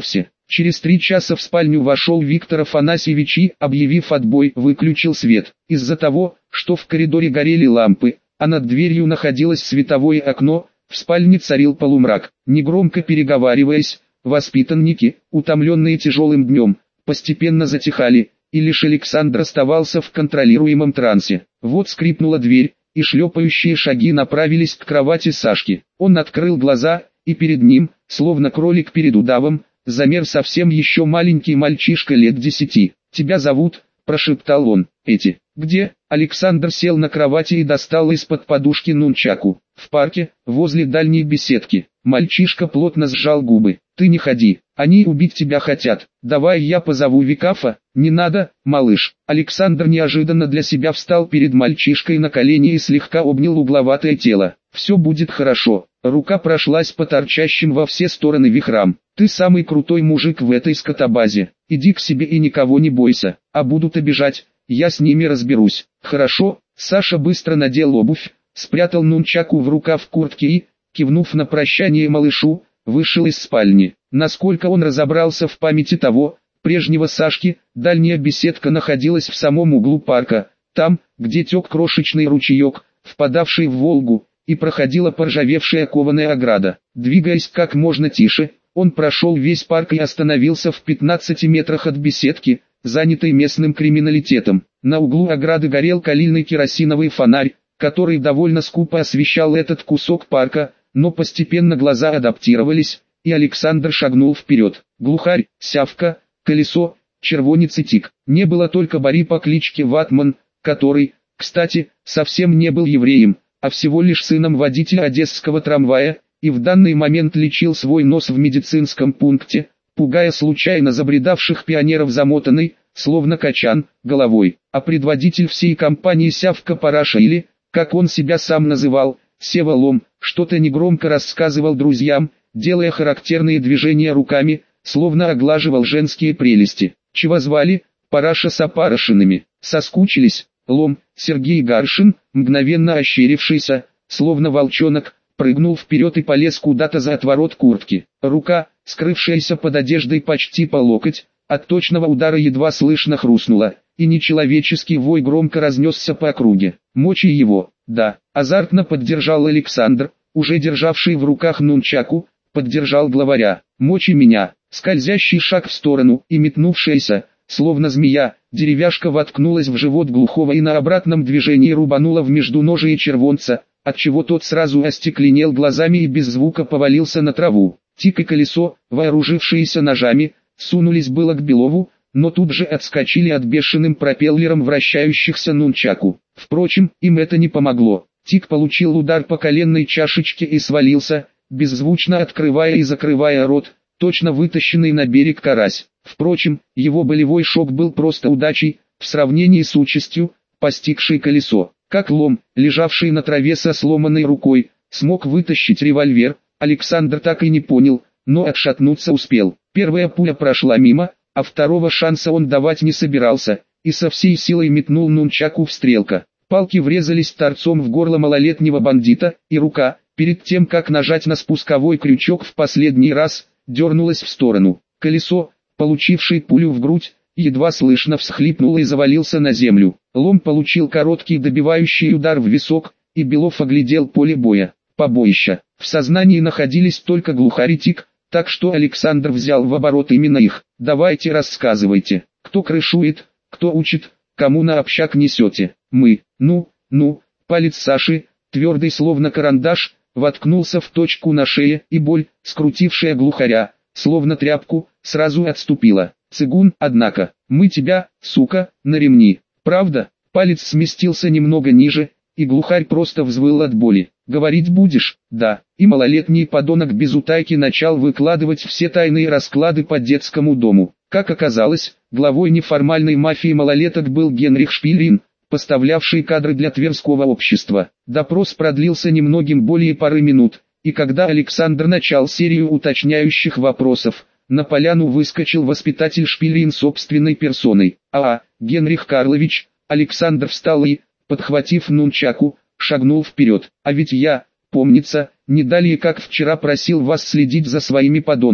Speaker 1: Через 3 часа в спальню вошел Виктор Афанасьевич и, объявив отбой, выключил свет. Из-за того, что в коридоре горели лампы, а над дверью находилось световое окно, в спальне царил полумрак. Негромко переговариваясь, воспитанники, утомленные тяжелым днем, постепенно затихали, и лишь Александр оставался в контролируемом трансе. Вот скрипнула дверь, и шлепающие шаги направились к кровати Сашки. Он открыл глаза, и перед ним, словно кролик перед удавом, замер совсем еще маленький мальчишка лет 10. «Тебя зовут?» – прошептал он. «Эти. Где?» Александр сел на кровати и достал из-под подушки нунчаку. «В парке, возле дальней беседки». Мальчишка плотно сжал губы. «Ты не ходи, они убить тебя хотят. Давай я позову Викафа». «Не надо, малыш». Александр неожиданно для себя встал перед мальчишкой на колени и слегка обнял угловатое тело. «Все будет хорошо». Рука прошлась по торчащим во все стороны вихрам. «Ты самый крутой мужик в этой скотобазе. Иди к себе и никого не бойся. А будут обижать, я с ними разберусь». «Хорошо». Саша быстро надел обувь, спрятал нунчаку в рукав куртки и, кивнув на прощание малышу, вышел из спальни. Насколько он разобрался в памяти того, прежнего Сашки, дальняя беседка находилась в самом углу парка, там, где тек крошечный ручеек, впадавший в Волгу, и проходила поржавевшая кованая ограда. Двигаясь как можно тише, он прошел весь парк и остановился в 15 метрах от беседки, занятой местным криминалитетом. На углу ограды горел калильный керосиновый фонарь, который довольно скупо освещал этот кусок парка, но постепенно глаза адаптировались, и Александр шагнул вперед. Глухарь, Сявка, Колесо, Червонец и Тик. Не было только Бори по кличке Ватман, который, кстати, совсем не был евреем, а всего лишь сыном водителя одесского трамвая, и в данный момент лечил свой нос в медицинском пункте, пугая случайно забредавших пионеров замотанной, словно качан, головой. А предводитель всей компании Сявка Параша или, как он себя сам называл, Сева Лом, что-то негромко рассказывал друзьям, делая характерные движения руками, словно оглаживал женские прелести. «Чего звали?» «Параша с Апарашиными». «Соскучились?» Лом, Сергей Гаршин, мгновенно ощерившийся, словно волчонок, прыгнул вперед и полез куда-то за отворот куртки. Рука, скрывшаяся под одеждой почти по локоть, от точного удара едва слышно хрустнула, и нечеловеческий вой громко разнесся по округе. «Мочи его!» «Да!» — азартно поддержал Александр, уже державший в руках нунчаку, поддержал главаря. «Мочи меня!» Скользящий шаг в сторону и метнувшаяся, словно змея, деревяшка воткнулась в живот глухого и на обратном движении рубанула в междуножие червонца, отчего тот сразу остекленел глазами и без звука повалился на траву. Тик и Колесо, вооружившиеся ножами, сунулись было к Белову, но тут же отскочили от бешеным пропеллером вращающихся нунчаку. Впрочем, им это не помогло. Тик получил удар по коленной чашечке и свалился, беззвучно открывая и закрывая рот, точно вытащенный на берег карась. Впрочем, его болевой шок был просто удачей, в сравнении с участью, постигшей Колесо. Как Лом, лежавший на траве со сломанной рукой, смог вытащить револьвер, Александр так и не понял, но отшатнуться успел. Первая пуля прошла мимо, а второго шанса он давать не собирался, и со всей силой метнул нунчаку в стрелка. Палки врезались торцом в горло малолетнего бандита, и рука, перед тем как нажать на спусковой крючок в последний раз, дернулась в сторону. Колесо, получивший пулю в грудь, едва слышно всхлипнул и завалился на землю. Лом получил короткий добивающий удар в висок, и Белов оглядел поле боя. Побоище. В сознании находились только Глухарь и Тик, так что Александр взял в оборот именно их. «Давайте рассказывайте, кто крышует, кто учит, кому на общак несете?» «Мы». Ну, палец Саши, твердый словно карандаш, воткнулся в точку на шее, и боль, скрутившая Глухаря, словно тряпку, сразу отступила. «Цыгун, однако, мы тебя, сука, на ремни». «Правда?» Палец сместился немного ниже, и Глухарь просто взвыл от боли. «Говорить будешь?» «Да». И малолетний подонок без утайки начал выкладывать все тайные расклады по детскому дому. Как оказалось, главой неформальной мафии малолеток был Генрих Шпильрин, поставлявший кадры для Тверского общества. Допрос продлился немногим более пары минут, и когда Александр начал серию уточняющих вопросов, на поляну выскочил воспитатель Шпильрин собственной персоной. Генрих Карлович». Александр встал и, подхватив нунчаку, шагнул вперед. «А ведь я, помнится, не далее как вчера просил вас следить за своими подонками.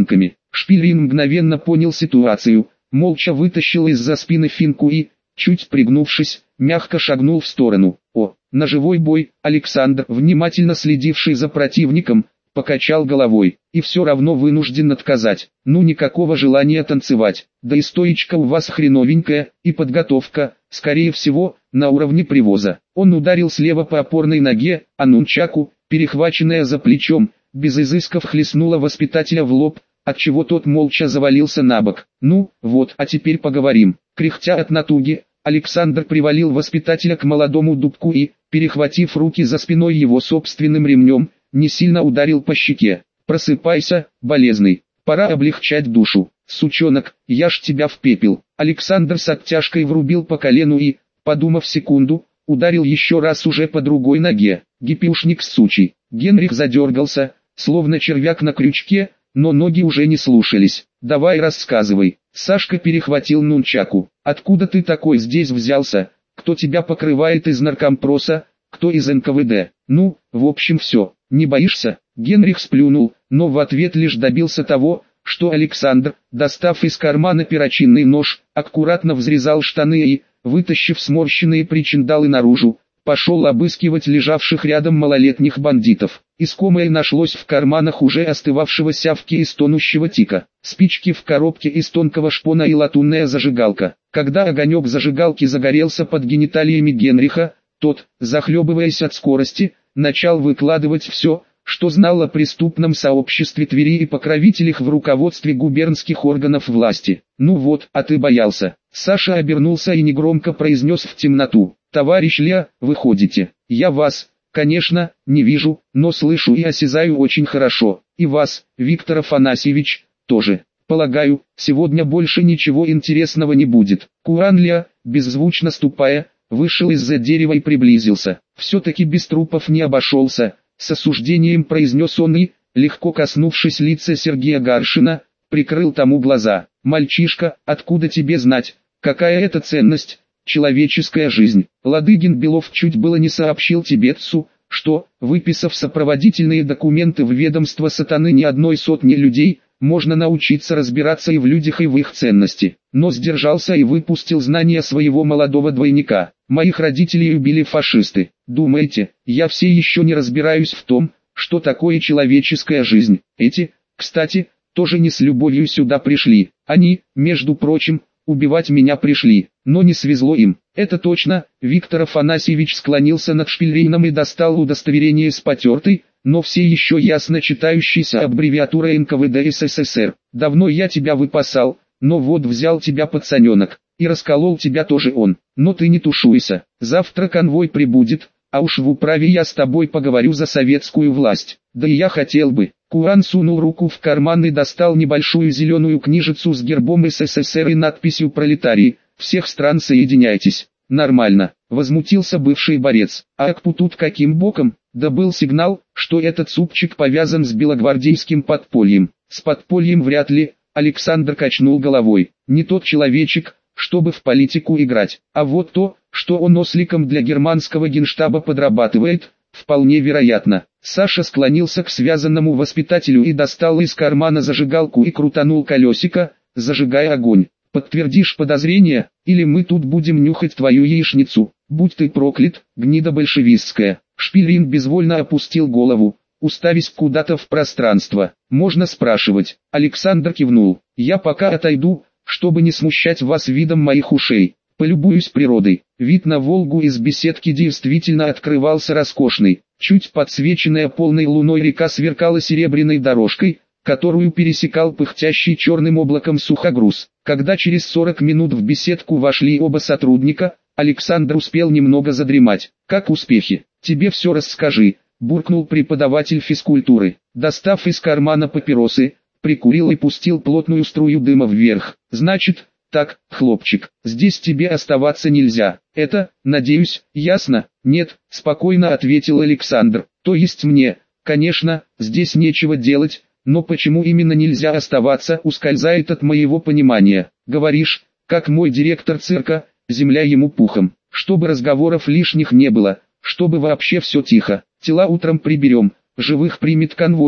Speaker 1: Шпильрин мгновенно понял ситуацию, молча вытащил из-за спины финку и, чуть пригнувшись, мягко шагнул в сторону. Ножевой бой. Александр, внимательно следивший за противником, покачал головой, и все равно вынужден отказать. Никакого желания танцевать, да и стоечка у вас хреновенькая, и подготовка, скорее всего, на уровне привоза. Он ударил слева по опорной ноге, а нунчаку, перехваченная за плечом, без изысков хлестнула воспитателя в лоб, отчего тот молча завалился на бок. А теперь поговорим. Кряхтя от натуги, Александр привалил воспитателя к молодому дубку и, перехватив руки за спиной его собственным ремнем, не сильно ударил по щеке. «Просыпайся, болезный, пора облегчать душу. Сучонок, я ж тебя в пепел». Александр с оттяжкой врубил по колену и, подумав секунду, ударил еще раз уже по другой ноге. «Гипюшник сучий». Генрих задергался, словно червяк на крючке, но ноги уже не слушались. «Давай рассказывай». Сашка перехватил нунчаку. «Откуда ты такой здесь взялся? Кто тебя покрывает из наркомпроса? Кто из НКВД? В общем все. Не боишься?» Генрих сплюнул, но в ответ лишь добился того, что Александр, достав из кармана перочинный нож, аккуратно взрезал штаны и, вытащив сморщенные причиндалы наружу, пошел обыскивать лежавших рядом малолетних бандитов. Искомое нашлось в карманах уже остывавшего сявки из тонущего тика, спички в коробке из тонкого шпона и латунная зажигалка. Когда огонек зажигалки загорелся под гениталиями Генриха, тот, захлебываясь от скорости, начал выкладывать все, что знал о преступном сообществе Твери и покровителях в руководстве губернских органов власти. А ты боялся. Саша обернулся и негромко произнес в темноту: «Товарищ Леа, вы ходите. Я вас, конечно, не вижу, но слышу и осязаю очень хорошо. И вас, Виктор Афанасьевич, тоже. Полагаю, сегодня больше ничего интересного не будет». Куран Леа, беззвучно ступая, вышел из-за дерева и приблизился. «Все-таки без трупов не обошелся», — с осуждением произнес он и, легко коснувшись лица Сергея Гаршина, прикрыл тому глаза. «Мальчишка, откуда тебе знать, какая это ценность, человеческая жизнь? Ладыгин Белов чуть было не сообщил тибетцу, что, выписав сопроводительные документы в ведомство сатаны не одной сотни людей, можно научиться разбираться и в людях, и в их ценности. Но сдержался и выпустил знания своего молодого двойника. Моих родителей убили фашисты. Думаете, я все еще не разбираюсь в том, что такое человеческая жизнь? Эти, кстати, тоже не с любовью сюда пришли. Они, между прочим, убивать меня пришли, но не свезло им». «Это точно». Виктор Афанасьевич склонился над Шпильрином и достал удостоверение с потертой, но все еще ясно читающейся аббревиатурой НКВД СССР. «Давно я тебя выпасал, но вот взял тебя пацаненок, и расколол тебя тоже он. Но ты не тушуйся, завтра конвой прибудет, а уж в управе я с тобой поговорю за советскую власть. Да и я хотел бы». Куран сунул руку в карман и достал небольшую зеленую книжицу с гербом СССР и надписью «Пролетарии, всех стран соединяйтесь». «Нормально», — возмутился бывший борец. «А АКПУ тут каким боком?» «Да был сигнал, что этот супчик повязан с белогвардейским подпольем». «С подпольем вряд ли», — Александр качнул головой. «Не тот человечек, чтобы в политику играть. А вот то, что он осликом для германского генштаба подрабатывает, вполне вероятно». Саша склонился к связанному воспитателю и достал из кармана зажигалку и крутанул колесико, зажигая огонь. «Подтвердишь подозрение, или мы тут будем нюхать твою яичницу. Будь ты проклят, гнида большевистская». Шпильрин безвольно опустил голову, уставясь куда-то в пространство. «Можно спрашивать?» Александр кивнул. «Я пока отойду, чтобы не смущать вас видом моих ушей. Полюбуюсь природой». Вид на Волгу из беседки действительно открывался роскошный. Чуть подсвеченная полной луной река сверкала серебряной дорожкой, которую пересекал пыхтящий черным облаком сухогруз. Когда через 40 минут в беседку вошли оба сотрудника, Александр успел немного задремать. «Как успехи? Тебе все расскажи», — буркнул преподаватель физкультуры. Достав из кармана папиросы, прикурил и пустил плотную струю дыма вверх. «Значит, так, хлопчик, здесь тебе оставаться нельзя. Это, надеюсь, ясно?» «Нет», — спокойно ответил Александр. «То есть мне, конечно, здесь нечего делать, но почему именно нельзя оставаться, ускользает от моего понимания. Говоришь, как мой директор цирка, земля ему пухом. Чтобы разговоров лишних не было, чтобы вообще все тихо. Тела утром приберем, живых примет конвой».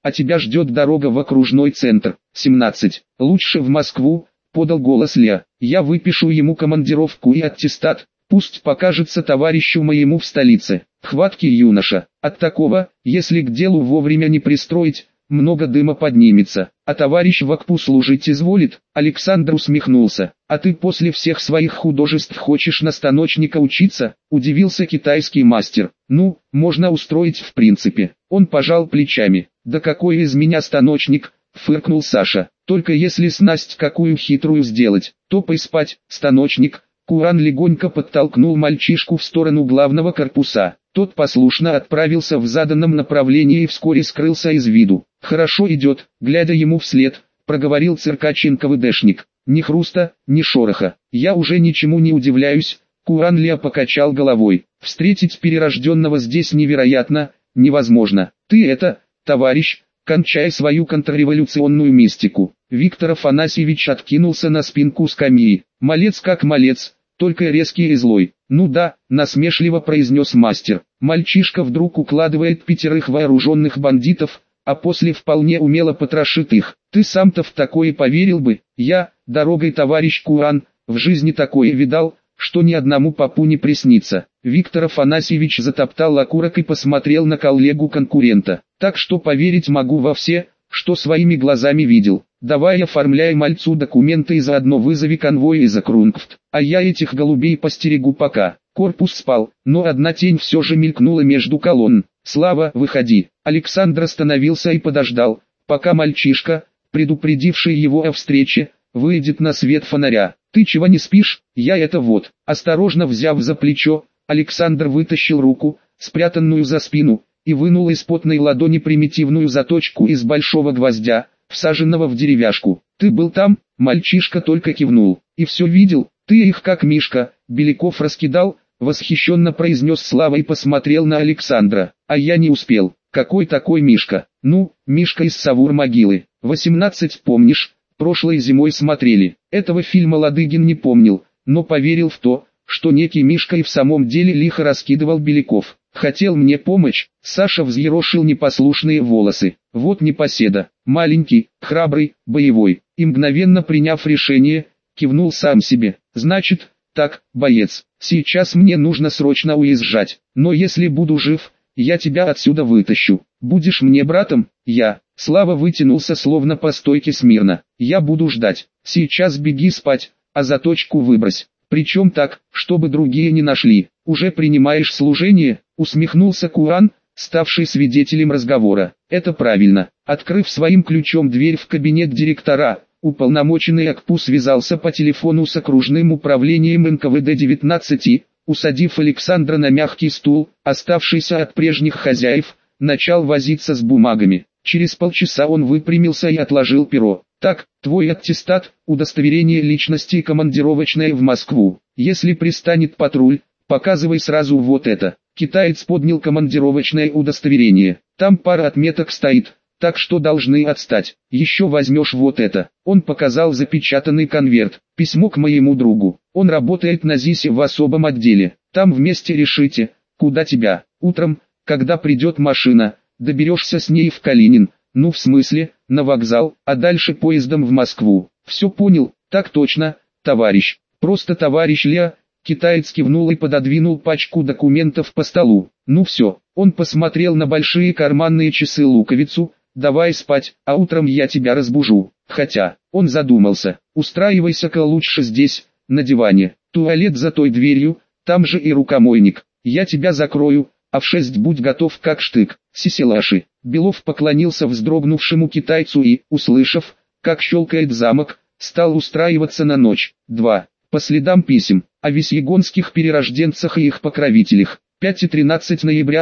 Speaker 1: а тебя ждет дорога в окружной центр. 17. Лучше в Москву, подал голос Ля. Я выпишу ему командировку и аттестат, пусть покажется товарищу моему в столице. Хваткий юноша. От такого, если к делу вовремя не пристроить, много дыма поднимется, а товарищ в АКПУ служить изволит. Александр усмехнулся. А ты после всех своих художеств хочешь на станочника учиться? Удивился китайский мастер. Ну, можно устроить в принципе. Он пожал плечами. Да какой из меня станочник, фыркнул Саша. Только если снасть какую хитрую сделать, топай спать, станочник. Куран легонько подтолкнул мальчишку в сторону главного корпуса. Тот послушно отправился в заданном направлении и вскоре скрылся из виду. «Хорошо идет», глядя ему вслед, проговорил циркач НКВДшник. «Ни хруста, ни шороха. Я уже ничему не удивляюсь». Куран Ля покачал головой. «Встретить перерожденного здесь невероятно, невозможно. Ты это, товарищ, кончай свою контрреволюционную мистику». Виктор Афанасьевич откинулся на спинку скамьи. «Малец как малец, только резкий и злой». «Ну да», насмешливо произнес мастер. «Мальчишка вдруг укладывает 5 вооруженных бандитов, а после вполне умело потрошит их. Ты сам-то в такое поверил бы? Я, дорогой товарищ Куран, в жизни такое видал, что ни одному попу не приснится». Виктор Афанасьевич затоптал окурок и посмотрел на коллегу-конкурента. «Так что поверить могу во все, что своими глазами видел. Давай оформляй мальцу документы и заодно вызови конвой из Окрунгфт, а я этих голубей постерегу пока». Корпус спал, но одна тень все же мелькнула между колонн. «Слава, выходи». Александр остановился и подождал, пока мальчишка, предупредивший его о встрече, выйдет на свет фонаря. «Ты чего не спишь? Я это вот». Осторожно взяв за плечо, Александр вытащил руку, спрятанную за спину, и вынул из потной ладони примитивную заточку из большого гвоздя, всаженного в деревяшку. «Ты был там?» Мальчишка только кивнул. «И все видел? Ты их как Мишка, Беляков раскидал?» Восхищенно произнес Слава и посмотрел на Александра. «А я не успел. Какой такой Мишка?» «Ну, Мишка из Савур-могилы. 18, помнишь? Прошлой зимой смотрели». Этого фильма Ладыгин не помнил, но поверил в то, что некий Мишка и в самом деле лихо раскидывал Беляков. «Хотел мне помочь». Саша взъерошил непослушные волосы. «Вот непоседа. Маленький, храбрый, боевой». И мгновенно приняв решение, кивнул сам себе. «Значит, так, боец, сейчас мне нужно срочно уезжать, но если буду жив, я тебя отсюда вытащу. Будешь мне братом?» «Я». Слава вытянулся словно по стойке смирно. «Я буду ждать. Сейчас беги спать, а заточку выбрось. Причем так, чтобы другие не нашли. Уже принимаешь служение?» Усмехнулся Куран, ставший свидетелем разговора. «Это правильно». Открыв своим ключом дверь в кабинет директора, уполномоченный АКПУ связался по телефону с окружным управлением НКВД-19 и, усадив Александра на мягкий стул, оставшийся от прежних хозяев, начал возиться с бумагами. Через полчаса он выпрямился и отложил перо. «Так, твой аттестат, удостоверение личности и командировочное в Москву. Если пристанет патруль, показывай сразу вот это». Китаец поднял командировочное удостоверение. «Там пара отметок стоит, так что должны отстать. Еще возьмешь вот это». Он показал запечатанный конверт. «Письмо к моему другу. Он работает на ЗИСе в особом отделе. Там вместе решите, куда тебя. Утром, когда придет машина, доберешься с ней в Калинин. Ну в смысле, на вокзал, а дальше поездом в Москву». «Все понял?» «Так точно, товарищ. Просто товарищ Ля». Китаец кивнул и пододвинул пачку документов по столу. «Ну все». Он посмотрел на большие карманные часы-луковицу. «Давай спать, а утром я тебя разбужу». Хотя, он задумался. «Устраивайся-ка лучше здесь, на диване. Туалет за той дверью, там же и рукомойник. Я тебя закрою, а в 6 будь готов как штык». «Сисилаши». Белов поклонился вздрогнувшему китайцу и, услышав, как щелкает замок, стал устраиваться на ночь. 2. По следам писем, о весьегонских перерожденцах и их покровителях. 5 и 13 ноября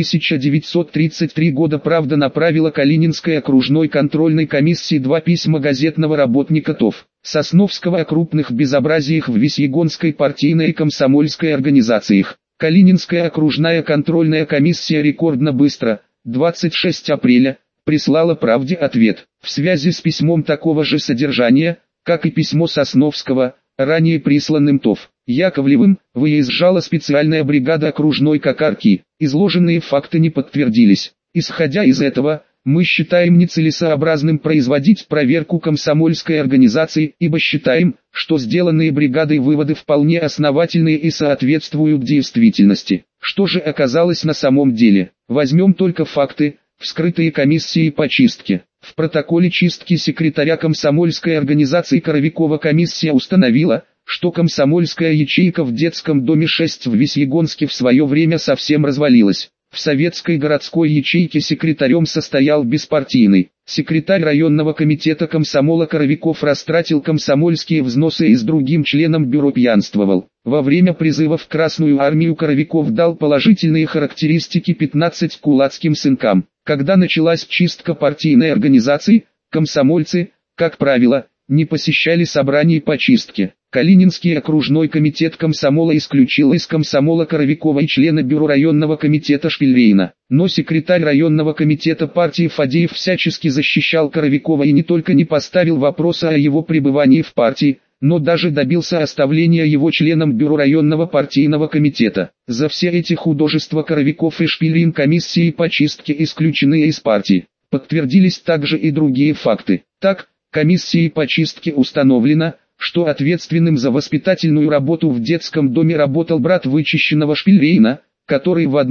Speaker 1: 1933 года «Правда» направила Калининской окружной контрольной комиссии 2 письма газетного работника ТОВ Сосновского о крупных безобразиях в Весьегонской партийной и комсомольской организациях. Калининская окружная контрольная комиссия рекордно быстро, 26 апреля, прислала «Правде» ответ. В связи с письмом такого же содержания, как и письмо Сосновского, ранее присланным ТОВ Яковлевым, выезжала специальная бригада окружной Кокарки. Изложенные факты не подтвердились. Исходя из этого, Мы считаем нецелесообразным производить проверку комсомольской организации, ибо считаем, что сделанные бригадой выводы вполне основательные и соответствуют действительности. Что же оказалось на самом деле? Возьмем только факты, вскрытые комиссией по чистке. В протоколе чистки секретаря комсомольской организации Коровикова комиссия установила, что комсомольская ячейка в детском доме 6 в Весьегонске в свое время совсем развалилась. В советской городской ячейке секретарем состоял беспартийный. Секретарь районного комитета комсомола Коровиков растратил комсомольские взносы и с другим членом бюро пьянствовал. Во время призыва в Красную армию Коровиков дал положительные характеристики 15 кулацким сынкам. Когда началась чистка партийной организации, комсомольцы, как правило, не посещали собраний по чистке. Калининский окружной комитет комсомола исключил из комсомола Коровикова и члена бюро районного комитета Шпильвейна. Но секретарь районного комитета партии Фадеев всячески защищал Коровикова и не только не поставил вопроса о его пребывании в партии, но даже добился оставления его членом бюро районного партийного комитета. За все эти художества Коровиков и Шпильвейн комиссии по чистке исключены из партии. Подтвердились также и другие факты. Так, комиссией по чистке установлено, что ответственным за воспитательную работу в детском доме работал брат вычищенного Шпильвейна, который в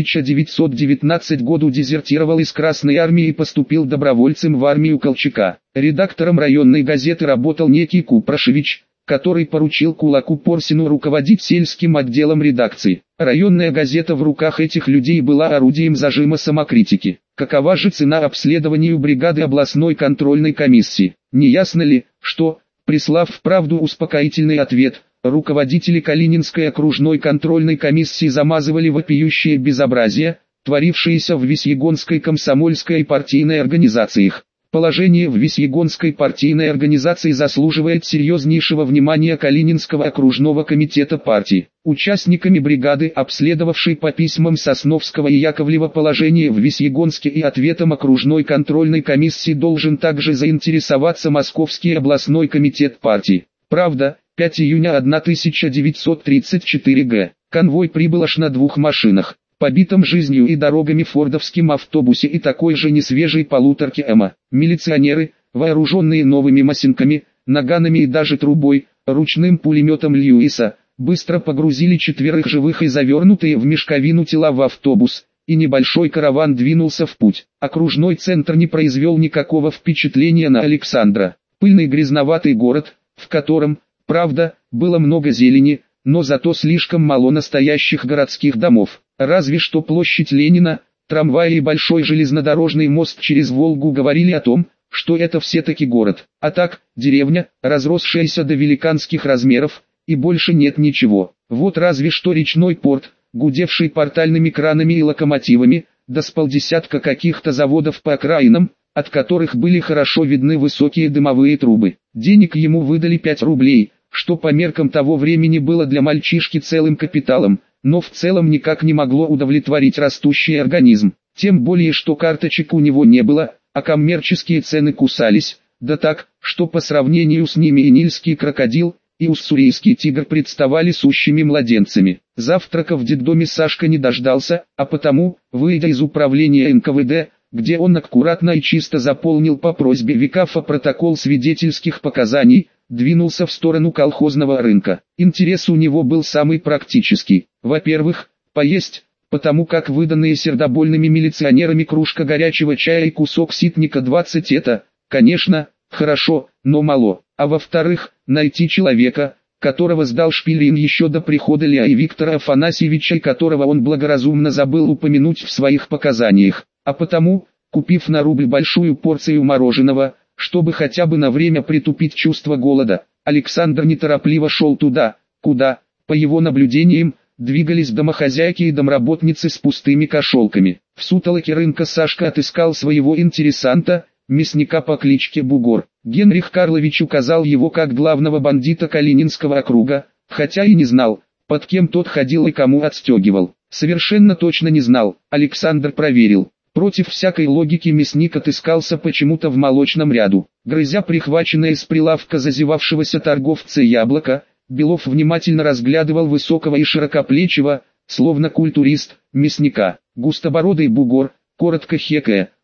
Speaker 1: 1919 году дезертировал из Красной армии и поступил добровольцем в армию Колчака. Редактором районной газеты работал некий Купрашевич, который поручил кулаку Порсину руководить сельским отделом редакции. Районная газета в руках этих людей была орудием зажима самокритики. Какова же цена обследованию бригады областной контрольной комиссии? Не ясно ли, что, прислав в «Правду» успокоительный ответ, руководители Калининской окружной контрольной комиссии замазывали вопиющее безобразие, творившееся в Весьегонской комсомольской и партийной организациях. Положение в Весьегонской партийной организации заслуживает серьезнейшего внимания Калининского окружного комитета партии. Участниками бригады, обследовавшей по письмам Сосновского и Яковлева положение в Весьегонске и ответом окружной контрольной комиссии должен также заинтересоваться Московский областной комитет партии. Правда, 5 июня 1934 г. Конвой прибыл аж на 2 машинах, побитом жизнью и дорогами фордовским автобусе и такой же несвежей полуторке Эма. Милиционеры, вооруженные новыми масинками, наганами и даже трубой, ручным пулеметом Льюиса, быстро погрузили 4 живых и завернутые в мешковину тела в автобус, и небольшой караван двинулся в путь. Окружной центр не произвел никакого впечатления на Александра. Пыльный грязноватый город, в котором, правда, было много зелени, но зато слишком мало настоящих городских домов. Разве что площадь Ленина, трамваи и большой железнодорожный мост через Волгу говорили о том, что это все-таки город. А так, деревня, разросшаяся до великанских размеров, и больше нет ничего. Вот разве что речной порт, гудевший портальными кранами и локомотивами, да с полдесятка каких-то заводов по окраинам, от которых были хорошо видны высокие дымовые трубы. Денег ему выдали 5 рублей, что по меркам того времени было для мальчишки целым капиталом, но в целом никак не могло удовлетворить растущий организм. Тем более, что карточек у него не было, а коммерческие цены кусались, да так, что по сравнению с ними и нильский крокодил, и уссурийский тигр представали сущими младенцами. Завтрака в детдоме Сашка не дождался, а потому, выйдя из управления НКВД, где он аккуратно и чисто заполнил по просьбе Викафа протокол свидетельских показаний, двинулся в сторону колхозного рынка. Интерес у него был самый практический. Во-первых, поесть, потому как выданные сердобольными милиционерами кружка горячего чая и кусок ситника 20 это, конечно, хорошо, но мало. А во-вторых, найти человека, которого сдал Шпильвейн еще до прихода Ля и Виктора Афанасьевича, и которого он благоразумно забыл упомянуть в своих показаниях. А потому, купив на рубль большую порцию мороженого, чтобы хотя бы на время притупить чувство голода, Александр неторопливо шел туда, куда, по его наблюдениям, двигались домохозяйки и домработницы с пустыми кошелками. В сутолоке рынка Сашка отыскал своего интересанта, мясника по кличке Бугор. Генрих Карлович указал его как главного бандита Калининского округа, хотя и не знал, под кем тот ходил и кому отстегивал. Совершенно точно не знал, Александр проверил. Против всякой логики мясник отыскался почему-то в молочном ряду. Грызя прихваченное с прилавка зазевавшегося торговца яблоко, Белов внимательно разглядывал высокого и широкоплечего, словно культурист, мясника. Густобородый бугор, коротко хекая,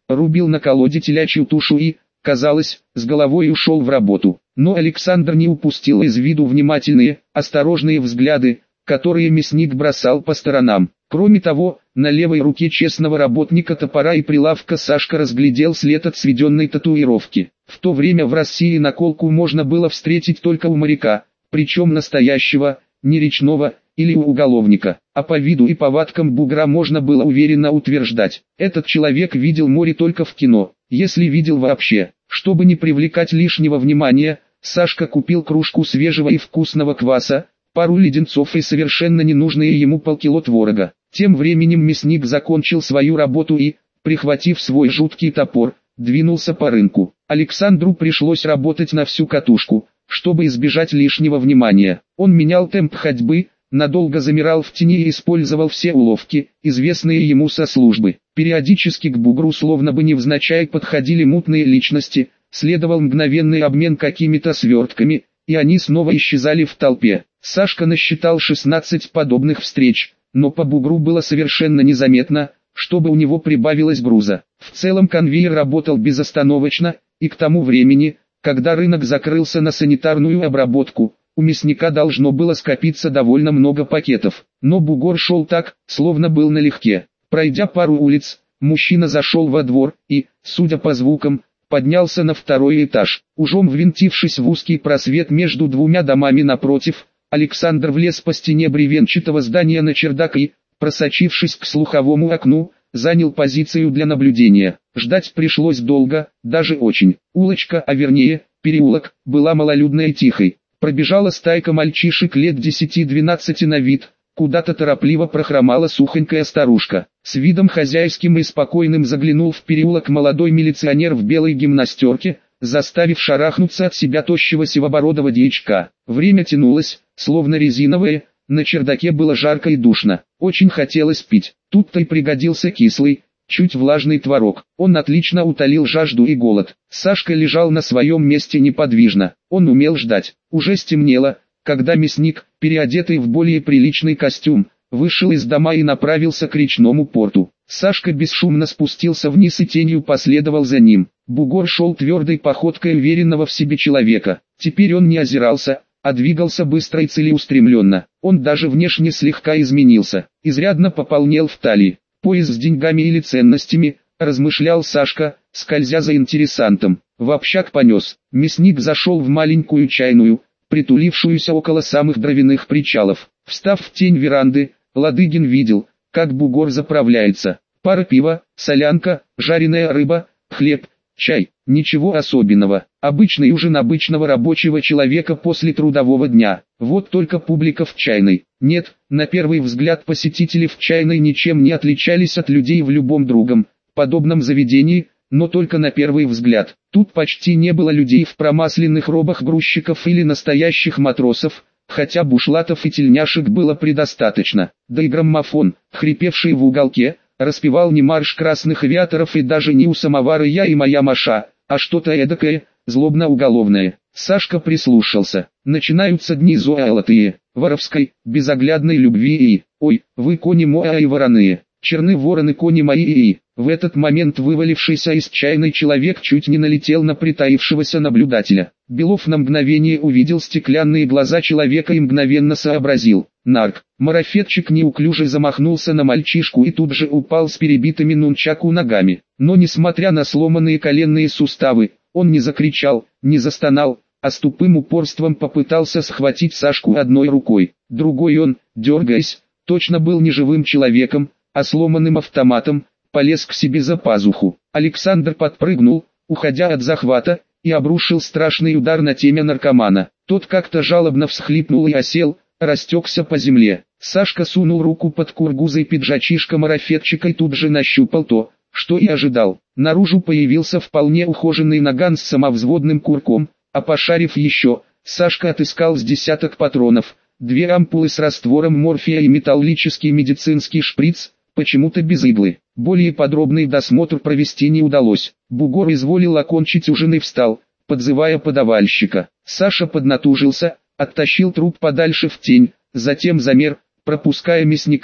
Speaker 1: рубил на колоде телячью тушу и, казалось, с головой ушел в работу. Но Александр не упустил из виду внимательные, осторожные взгляды, которые мясник бросал по сторонам. Кроме того, на левой руке честного работника топора и прилавка Сашка разглядел след от сведенной татуировки. В то время в России наколку можно было встретить только у моряка, причем настоящего, не речного, или у уголовника. А по виду и повадкам бугра можно было уверенно утверждать: этот человек видел море только в кино, если видел вообще. Чтобы не привлекать лишнего внимания, Сашка купил кружку свежего и вкусного кваса, пару леденцов и совершенно ненужные ему полкило творога. Тем временем мясник закончил свою работу и, прихватив свой жуткий топор, двинулся по рынку. Александру пришлось работать на всю катушку, чтобы избежать лишнего внимания. Он менял темп ходьбы, надолго замирал в тени и использовал все уловки, известные ему со службы. Периодически к бугру словно бы невзначай подходили мутные личности, следовал мгновенный обмен какими-то свертками, и они снова исчезали в толпе. Сашка насчитал 16 подобных встреч, но по бугру было совершенно незаметно, чтобы у него прибавилось груза. В целом конвейер работал безостановочно, и к тому времени, когда рынок закрылся на санитарную обработку, у мясника должно было скопиться довольно много пакетов. Но бугор шел так, словно был налегке. Пройдя пару улиц, мужчина зашел во двор и, судя по звукам, поднялся на второй этаж. Ужом ввинтившись в узкий просвет между двумя домами напротив, Александр влез по стене бревенчатого здания на чердак и, просочившись к слуховому окну, занял позицию для наблюдения. Ждать пришлось долго, даже очень. Улочка, а вернее, переулок, была малолюдной и тихой. Пробежала стайка мальчишек лет 10-12 на вид, куда-то торопливо прохромала сухонькая старушка. С видом хозяйским и спокойным заглянул в переулок молодой милиционер в белой гимнастерке, заставив шарахнуться от себя тощего сивобородого дьячка. Время тянулось, словно резиновое, на чердаке было жарко и душно. Очень хотелось пить. Тут-то и пригодился кислый, чуть влажный творог. Он отлично утолил жажду и голод. Сашка лежал на своем месте неподвижно. Он умел ждать. Уже стемнело, когда мясник, переодетый в более приличный костюм, вышел из дома и направился к речному порту. Сашка бесшумно спустился вниз и тенью последовал за ним. Бугор шел твердой походкой уверенного в себе человека. Теперь он не озирался, а двигался быстро и целеустремленно. Он даже внешне слегка изменился, изрядно пополнел в талии. Пояс с деньгами или ценностями, размышлял Сашка, скользя за интересантом. В общак понес. Мясник зашел в маленькую чайную, притулившуюся около самых дровяных причалов. Встав в тень веранды, Ладыгин видел, как бугор заправляется. Пара пива, солянка, жареная рыба, хлеб, чай. Ничего особенного. Обычный ужин обычного рабочего человека после трудового дня. Вот только публика в чайной. Нет, на первый взгляд посетители в чайной ничем не отличались от людей в любом другом подобном заведении, но только на первый взгляд. Тут почти не было людей в промасленных робах грузчиков или настоящих матросов, хотя бушлатов и тельняшек было предостаточно. Да и граммофон, хрипевший в уголке, распевал не марш красных авиаторов и даже не у самовара я и моя Маша, а что-то эдакое, злобно-уголовное. Сашка прислушался. Начинаются дни золотые, воровской, безоглядной любви и, ой, вы кони мои вороные, черны вороны кони мои и. В этот момент вывалившийся из чайной человек чуть не налетел на притаившегося наблюдателя. Белов на мгновение увидел стеклянные глаза человека и мгновенно сообразил. Нарк. Марафетчик неуклюже замахнулся на мальчишку и тут же упал с перебитыми нунчаку ногами. Но несмотря на сломанные коленные суставы, он не закричал, не застонал, а с тупым упорством попытался схватить Сашку одной рукой. Другой он, дергаясь, точно был не живым человеком, а сломанным автоматом, полез к себе за пазуху. Александр подпрыгнул, уходя от захвата, и обрушил страшный удар на темя наркомана. Тот как-то жалобно всхлипнул и осел, растекся по земле. Сашка сунул руку под кургузой пиджачишка марафетчика и тут же нащупал то, что и ожидал. Наружу появился вполне ухоженный наган с самовзводным курком, а пошарив еще, Сашка отыскал с десяток патронов, 2 ампулы с раствором морфия и металлический медицинский шприц, почему-то без иглы. Более подробный досмотр провести не удалось. Бугор изволил окончить ужин и встал, подзывая подавальщика. Саша поднатужился, оттащил труп подальше в тень, затем замер, пропуская мясника,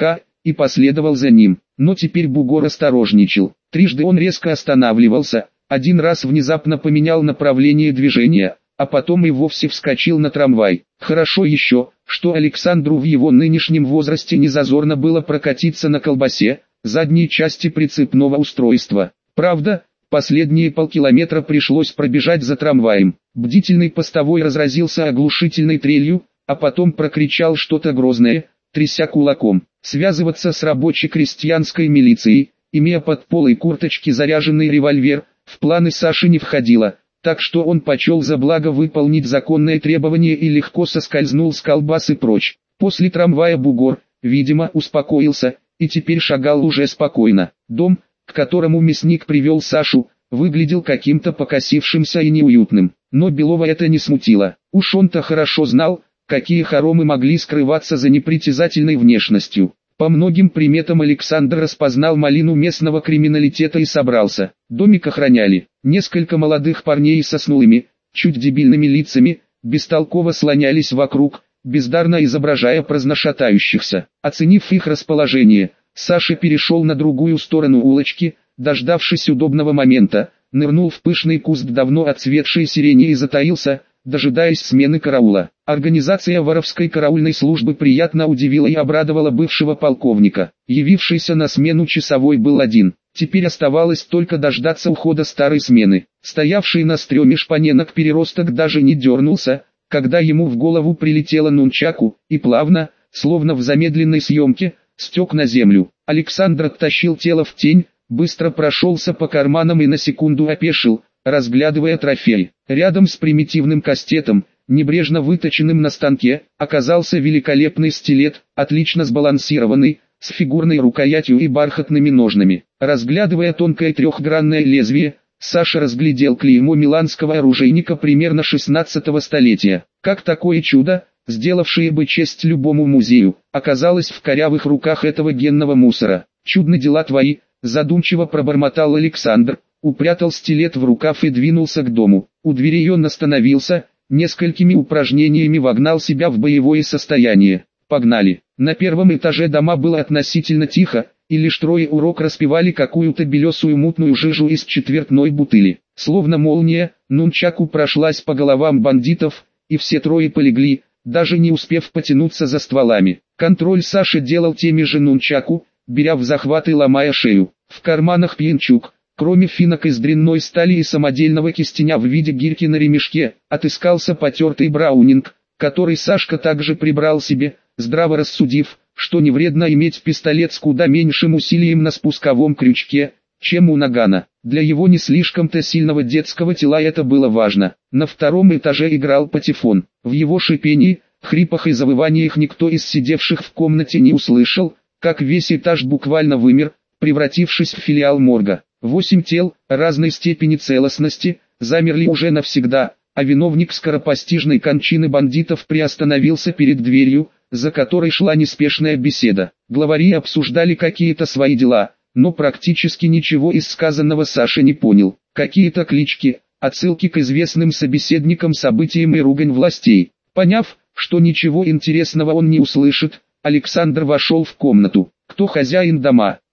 Speaker 1: и последовал за ним. Но теперь бугор осторожничал. Трижды он резко останавливался, один раз внезапно поменял направление движения, а потом и вовсе вскочил на трамвай. Хорошо еще, что Александру в его нынешнем возрасте не зазорно было прокатиться на колбасе, задней части прицепного устройства. Правда, последние полкилометра пришлось пробежать за трамваем. Бдительный постовой разразился оглушительной трелью, а потом прокричал что-то грозное, тряся кулаком. Связываться с рабоче-крестьянской милицией, имея под полой курточки заряженный револьвер, в планы Саши не входило, так что он почел за благо выполнить законное требование и легко соскользнул с колбасы прочь. После трамвая бугор, видимо, успокоился, и теперь шагал уже спокойно. Дом, к которому мясник привел Сашу, выглядел каким-то покосившимся и неуютным. Но Белова это не смутило. Уж он-то хорошо знал, какие хоромы могли скрываться за непритязательной внешностью. По многим приметам Александр распознал малину местного криминалитета и собрался. Домик охраняли. Несколько молодых парней со снулыми, чуть дебильными лицами, бестолково слонялись вокруг, бездарно изображая праздношатающихся. Оценив их расположение, Саша перешел на другую сторону улочки, дождавшись удобного момента, нырнул в пышный куст давно отцветшей сирени и затаился, дожидаясь смены караула. Организация воровской караульной службы приятно удивила и обрадовала бывшего полковника. Явившийся на смену часовой был один. Теперь оставалось только дождаться ухода старой смены. Стоявший на стреме шпаненок переросток даже не дернулся, когда ему в голову прилетело нунчаку, и плавно, словно в замедленной съемке, стек на землю. Александр оттащил тело в тень, быстро прошелся по карманам и на секунду опешил, разглядывая трофей. Рядом с примитивным кастетом, небрежно выточенным на станке, оказался великолепный стилет, отлично сбалансированный, с фигурной рукоятью и бархатными ножнами. Разглядывая тонкое трехгранное лезвие, Саша разглядел клеймо миланского оружейника примерно 16 столетия. Как такое чудо, сделавшее бы честь любому музею, оказалось в корявых руках этого генного мусора. «Чудны дела твои», задумчиво пробормотал Александр, упрятал стилет в рукав и двинулся к дому. У дверей он остановился, несколькими упражнениями вогнал себя в боевое состояние. Погнали. На первом этаже дома было относительно тихо, и лишь трое урок распивали какую-то белесую мутную жижу из четвертной бутыли. Словно молния, нунчаку прошлась по головам бандитов, и все трое полегли, даже не успев потянуться за стволами. Контроль Саши делал теми же нунчаку, беря в захват и ломая шею. В карманах пьянчук, кроме финок из дрянной стали и самодельного кистеня в виде гирьки на ремешке, отыскался потертый браунинг, который Сашка также прибрал себе, здраво рассудив, что не вредно иметь пистолет с куда меньшим усилием на спусковом крючке, чем у нагана. Для его не слишком-то сильного детского тела это было важно. На втором этаже играл патефон. В его шипении, хрипах и завываниях никто из сидевших в комнате не услышал, как весь этаж буквально вымер, превратившись в филиал морга. 8 тел, разной степени целостности, замерли уже навсегда, а виновник скоропостижной кончины бандитов приостановился перед дверью, за которой шла неспешная беседа. Главари обсуждали какие-то свои дела, но практически ничего из сказанного Саша не понял. Какие-то клички, отсылки к известным собеседникам, событиям и ругань властей. Поняв, что ничего интересного он не услышит, Александр вошел в комнату. «Кто хозяин дома?»